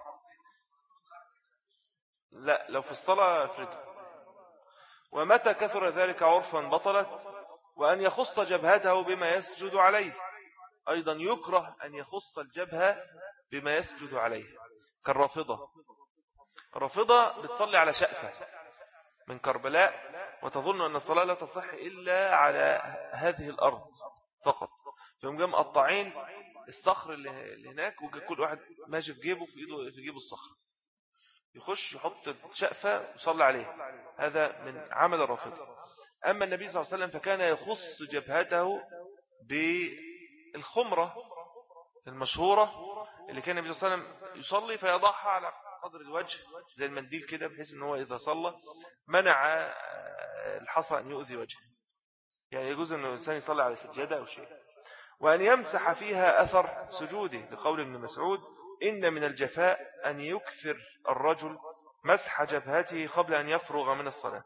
لا، لو في الصلاة افرده. ومتى كثر ذلك عرفا بطلت. وأن يخص جبهته بما يسجد عليه، أيضا يكره أن يخص الجبهة بما يسجد عليه كالرافضة. رافضة بتصلي على شأفة من كربلاء وتظن أن الصلاة لا تصح إلا على هذه الأرض فقط، فهم جاء مقطعين الصخر اللي هناك، وكل واحد ماشي في جيبه في إيده في جيبه الصخر، يخش يحط شأفة ويصلي عليه. هذا من عمل الرافضة. أما النبي صلى الله عليه وسلم فكان يخص جبهته بالخمرة المشهورة اللي كان النبي صلى الله عليه وسلم يصلي فيضعها على قدر الوجه زي المنديل كده، بحيث أنه إذا صلى منع الحصى أن يؤذي وجهه. يعني يجوز أن الإنسان يصلي على سجادة أو شيء، وأن يمسح فيها أثر سجوده، لقول ابن مسعود: إن من الجفاء أن يكثر الرجل مسح جبهته قبل أن يفرغ من الصلاة.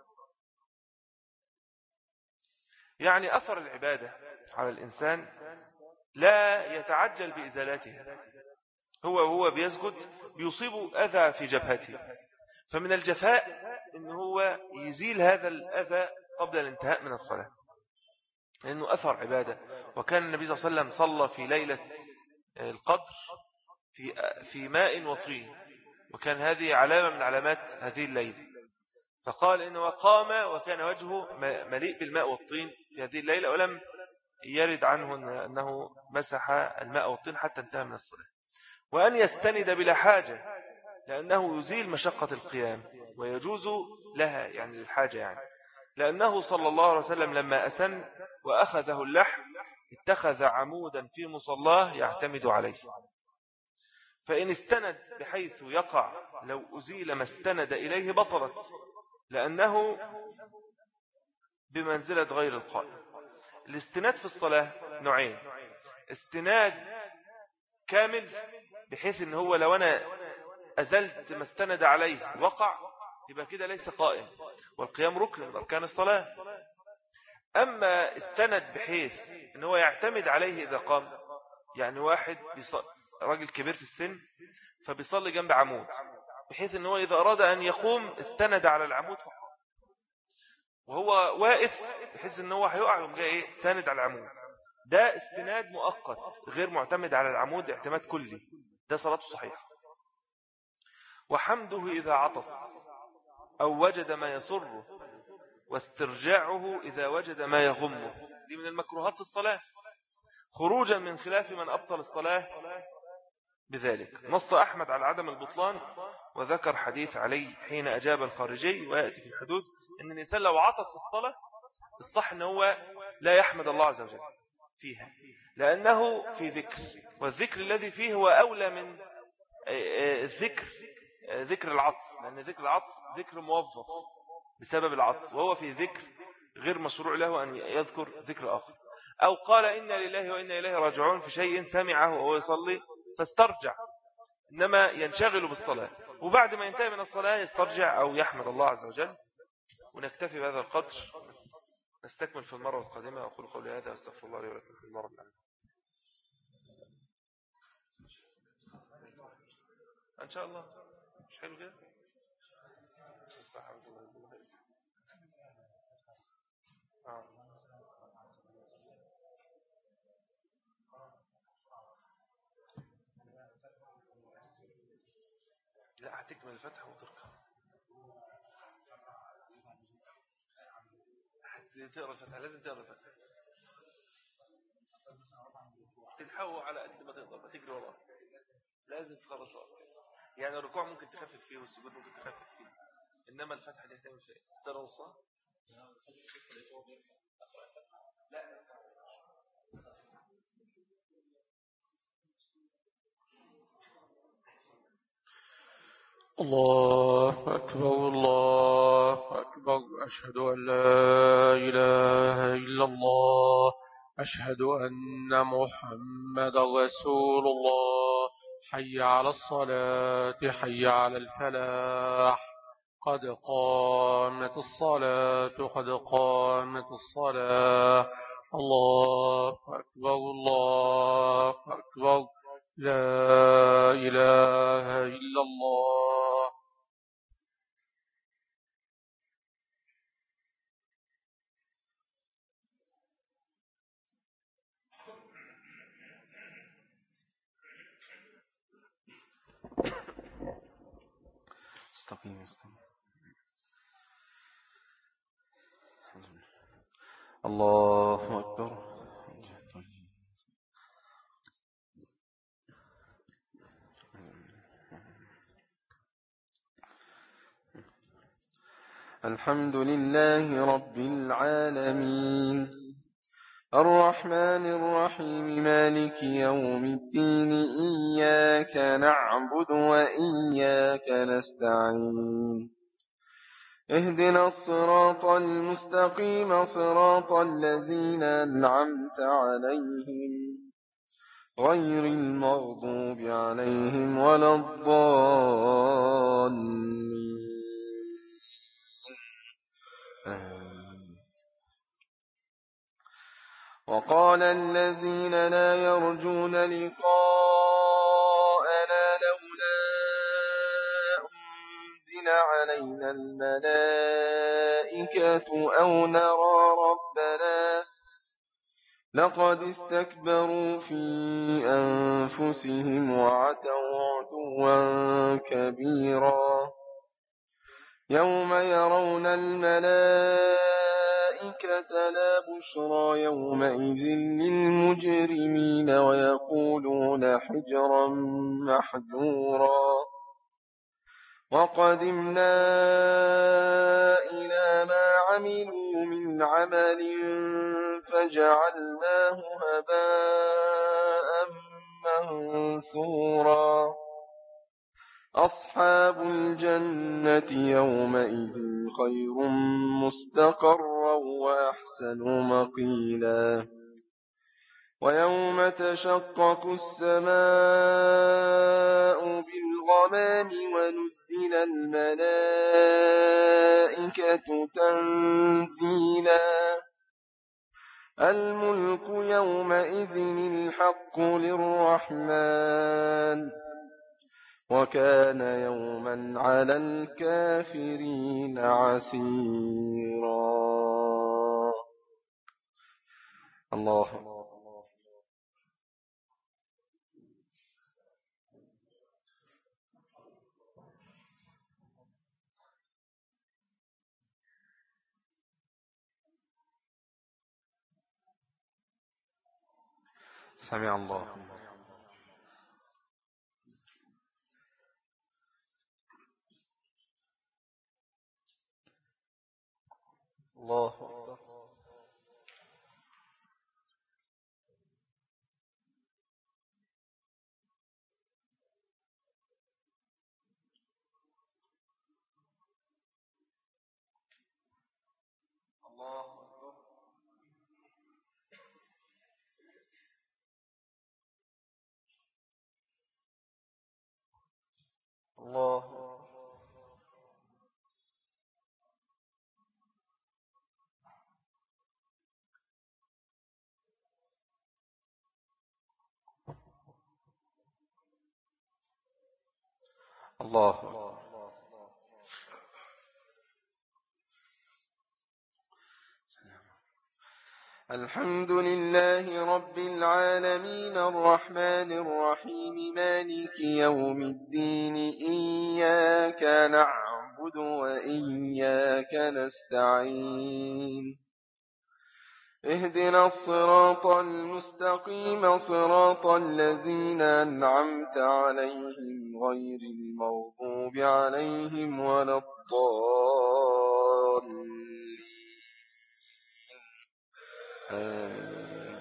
يعني أثر العبادة على الإنسان لا يتعجل بإزالته، هو هو بيسجد بيصيب أذى في جبهته، فمن الجفاء أنه هو يزيل هذا الأذى قبل الانتهاء من الصلاة، لأنه أثر عبادة. وكان النبي صلى الله عليه وسلم صلى في ليلة القدر في في ماء وطين، وكان هذه علامة من علامات هذه الليلة، فقال إنه قام وكان وجهه مليء بالماء والطين في هذه الليلة، ولم يرد عنه أنه مسح الماء والطين حتى انتهى من الصلاة. وأن يستند بلا حاجة، لأنه يزيل مشقة القيام ويجوز لها، يعني الحاجة يعني، لأنه صلى الله عليه وسلم لما أسن وأخذه اللحم اتخذ عمودا في مصلاه يعتمد عليه، فإن استند بحيث يقع لو أزيل ما استند إليه بطلت، لأنه بمنزلة غير القائم. الاستناد في الصلاة نوعين: استناد كامل بحيث ان هو لو انا ازلت ما استند عليه وقع يبقى كده ليس قائم، والقيام ركن من اركان الصلاة. اما استند بحيث ان هو يعتمد عليه اذا قام، يعني واحد راجل كبير في السن فبيصلي جنب عمود، بحيث ان هو اذا اراد ان يقوم استند على العمود فقط، وهو واقف بحيث ان هو هيقع يوم جاي ايه ساند على العمود. ده استناد مؤقت غير معتمد على العمود اعتماد كلي، ده صلاته صحيحة. وحمده إذا عطس أو وجد ما يسره، واسترجاعه إذا وجد ما يغمه، دي من المكروهات في الصلاة، خروجا من خلاف من أبطل الصلاة بذلك. نص أحمد على عدم البطلان، وذكر حديث علي حين أجاب الخارجي، ويأتي في الحدود أن الإنسان لو عطس في الصلاة الصح أنه لا يحمد الله عز وجل فيها، لأنه في ذكر، والذكر الذي فيه هو أولى من الذكر ذكر العطس، لأن ذكر العطس ذكر موظف بسبب العطس، وهو في ذكر غير مشروع له أن يذكر ذكر آخر. أو قال إنا لله وإنا إليه راجعون في شيء سمعه وهو يصلي فاسترجع، إنما ينشغل بالصلاة، وبعد ما ينتهي من الصلاة يسترجع أو يحمد الله عز وجل. ونكتفي بهذا القدر، نستكمل في المرة القادمة. أقول قولي هذا واستغفر الله لي ولكم في المرة القادمة. إن شاء الله مش حلو كده. آه. لا هتكمل الفتح وتركع، تقرأ الفتح، لازم تقرأ الفتح، تتحوى على قد ما تقدر، ما تجري وراه، لازم تخلص وراه. يعني الركوع ممكن تخفف فيه والسجود ممكن تخفف فيه، إنما الفتح دي هتعمل فيه دراسة. لا الله أكبر الله أكبر، أشهد أن لا إله إلا الله، أشهد أن محمد رسول الله. حي على الصلاة، حي على الفلاح، قد قامت الصلاة، قد قامت الصلاة. الله أكبر الله أكبر، لا إله إلا الله. استقيم استقيم. الله أكبر. الحمد لله رب العالمين الرحمن الرحيم مالك يوم الدين إياك نعبد وإياك نستعين اهدنا الصراط المستقيم صراط الذين أنعمت عليهم غير المغضوب عليهم ولا الضالين. وقال الذين لا يرجون لقاءنا لولا أنزل علينا الملائكة أو نرى ربنا لقد استكبروا في أنفسهم وعتوا عتوا كبيرا يوم يرون الملائكة لا بشرى يومئذ للمجرمين ويقولون حجرا محجورا وقدمنا إلى ما عملوا من عمل فجعلناه هباء منثورا أصحاب الجنة يومئذ خير مستقرا وأحسن مقيلا ويوم تشقق السماء بالغمام ونزل الملائكة تنزيلا الملك يومئذ الحق للرحمن وكان يوما على الكافرين عسيرا. الله سمع الله. الله أكبر. الله أكبر. الله الله الحمد لله رب العالمين الرحمن الرحيم مالك يوم الدين إياك نعبد وإياك نستعين اهدنا الصراط المستقيم صراط الذين أنعمت عليهم غير المغضوب عليهم ولا الضالين. آمين.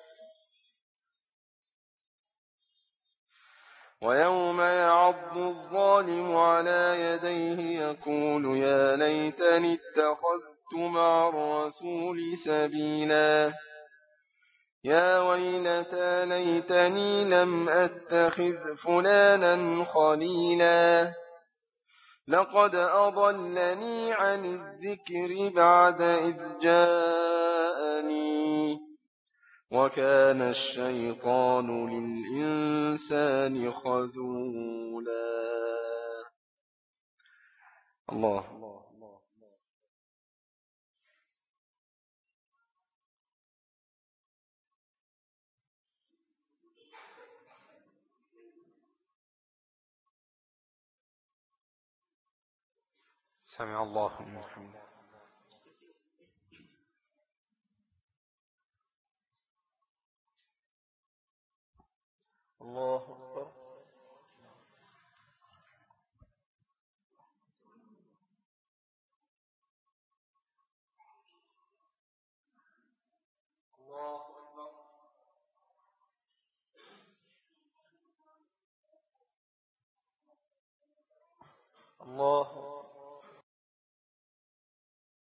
ويوم يعض الظالم على يديه يقول يا ليتني اتخذت مع الرسول سبيلا يا ويلتى ليتني لم أتخذ فلانا خليلا لقد أضلني عن الذكر بعد إذ جاءني وكان الشيطان للإنسان خذولا. الله سمع الله لمن حمده. الله أكبر. الله أكبر. الله أكبر.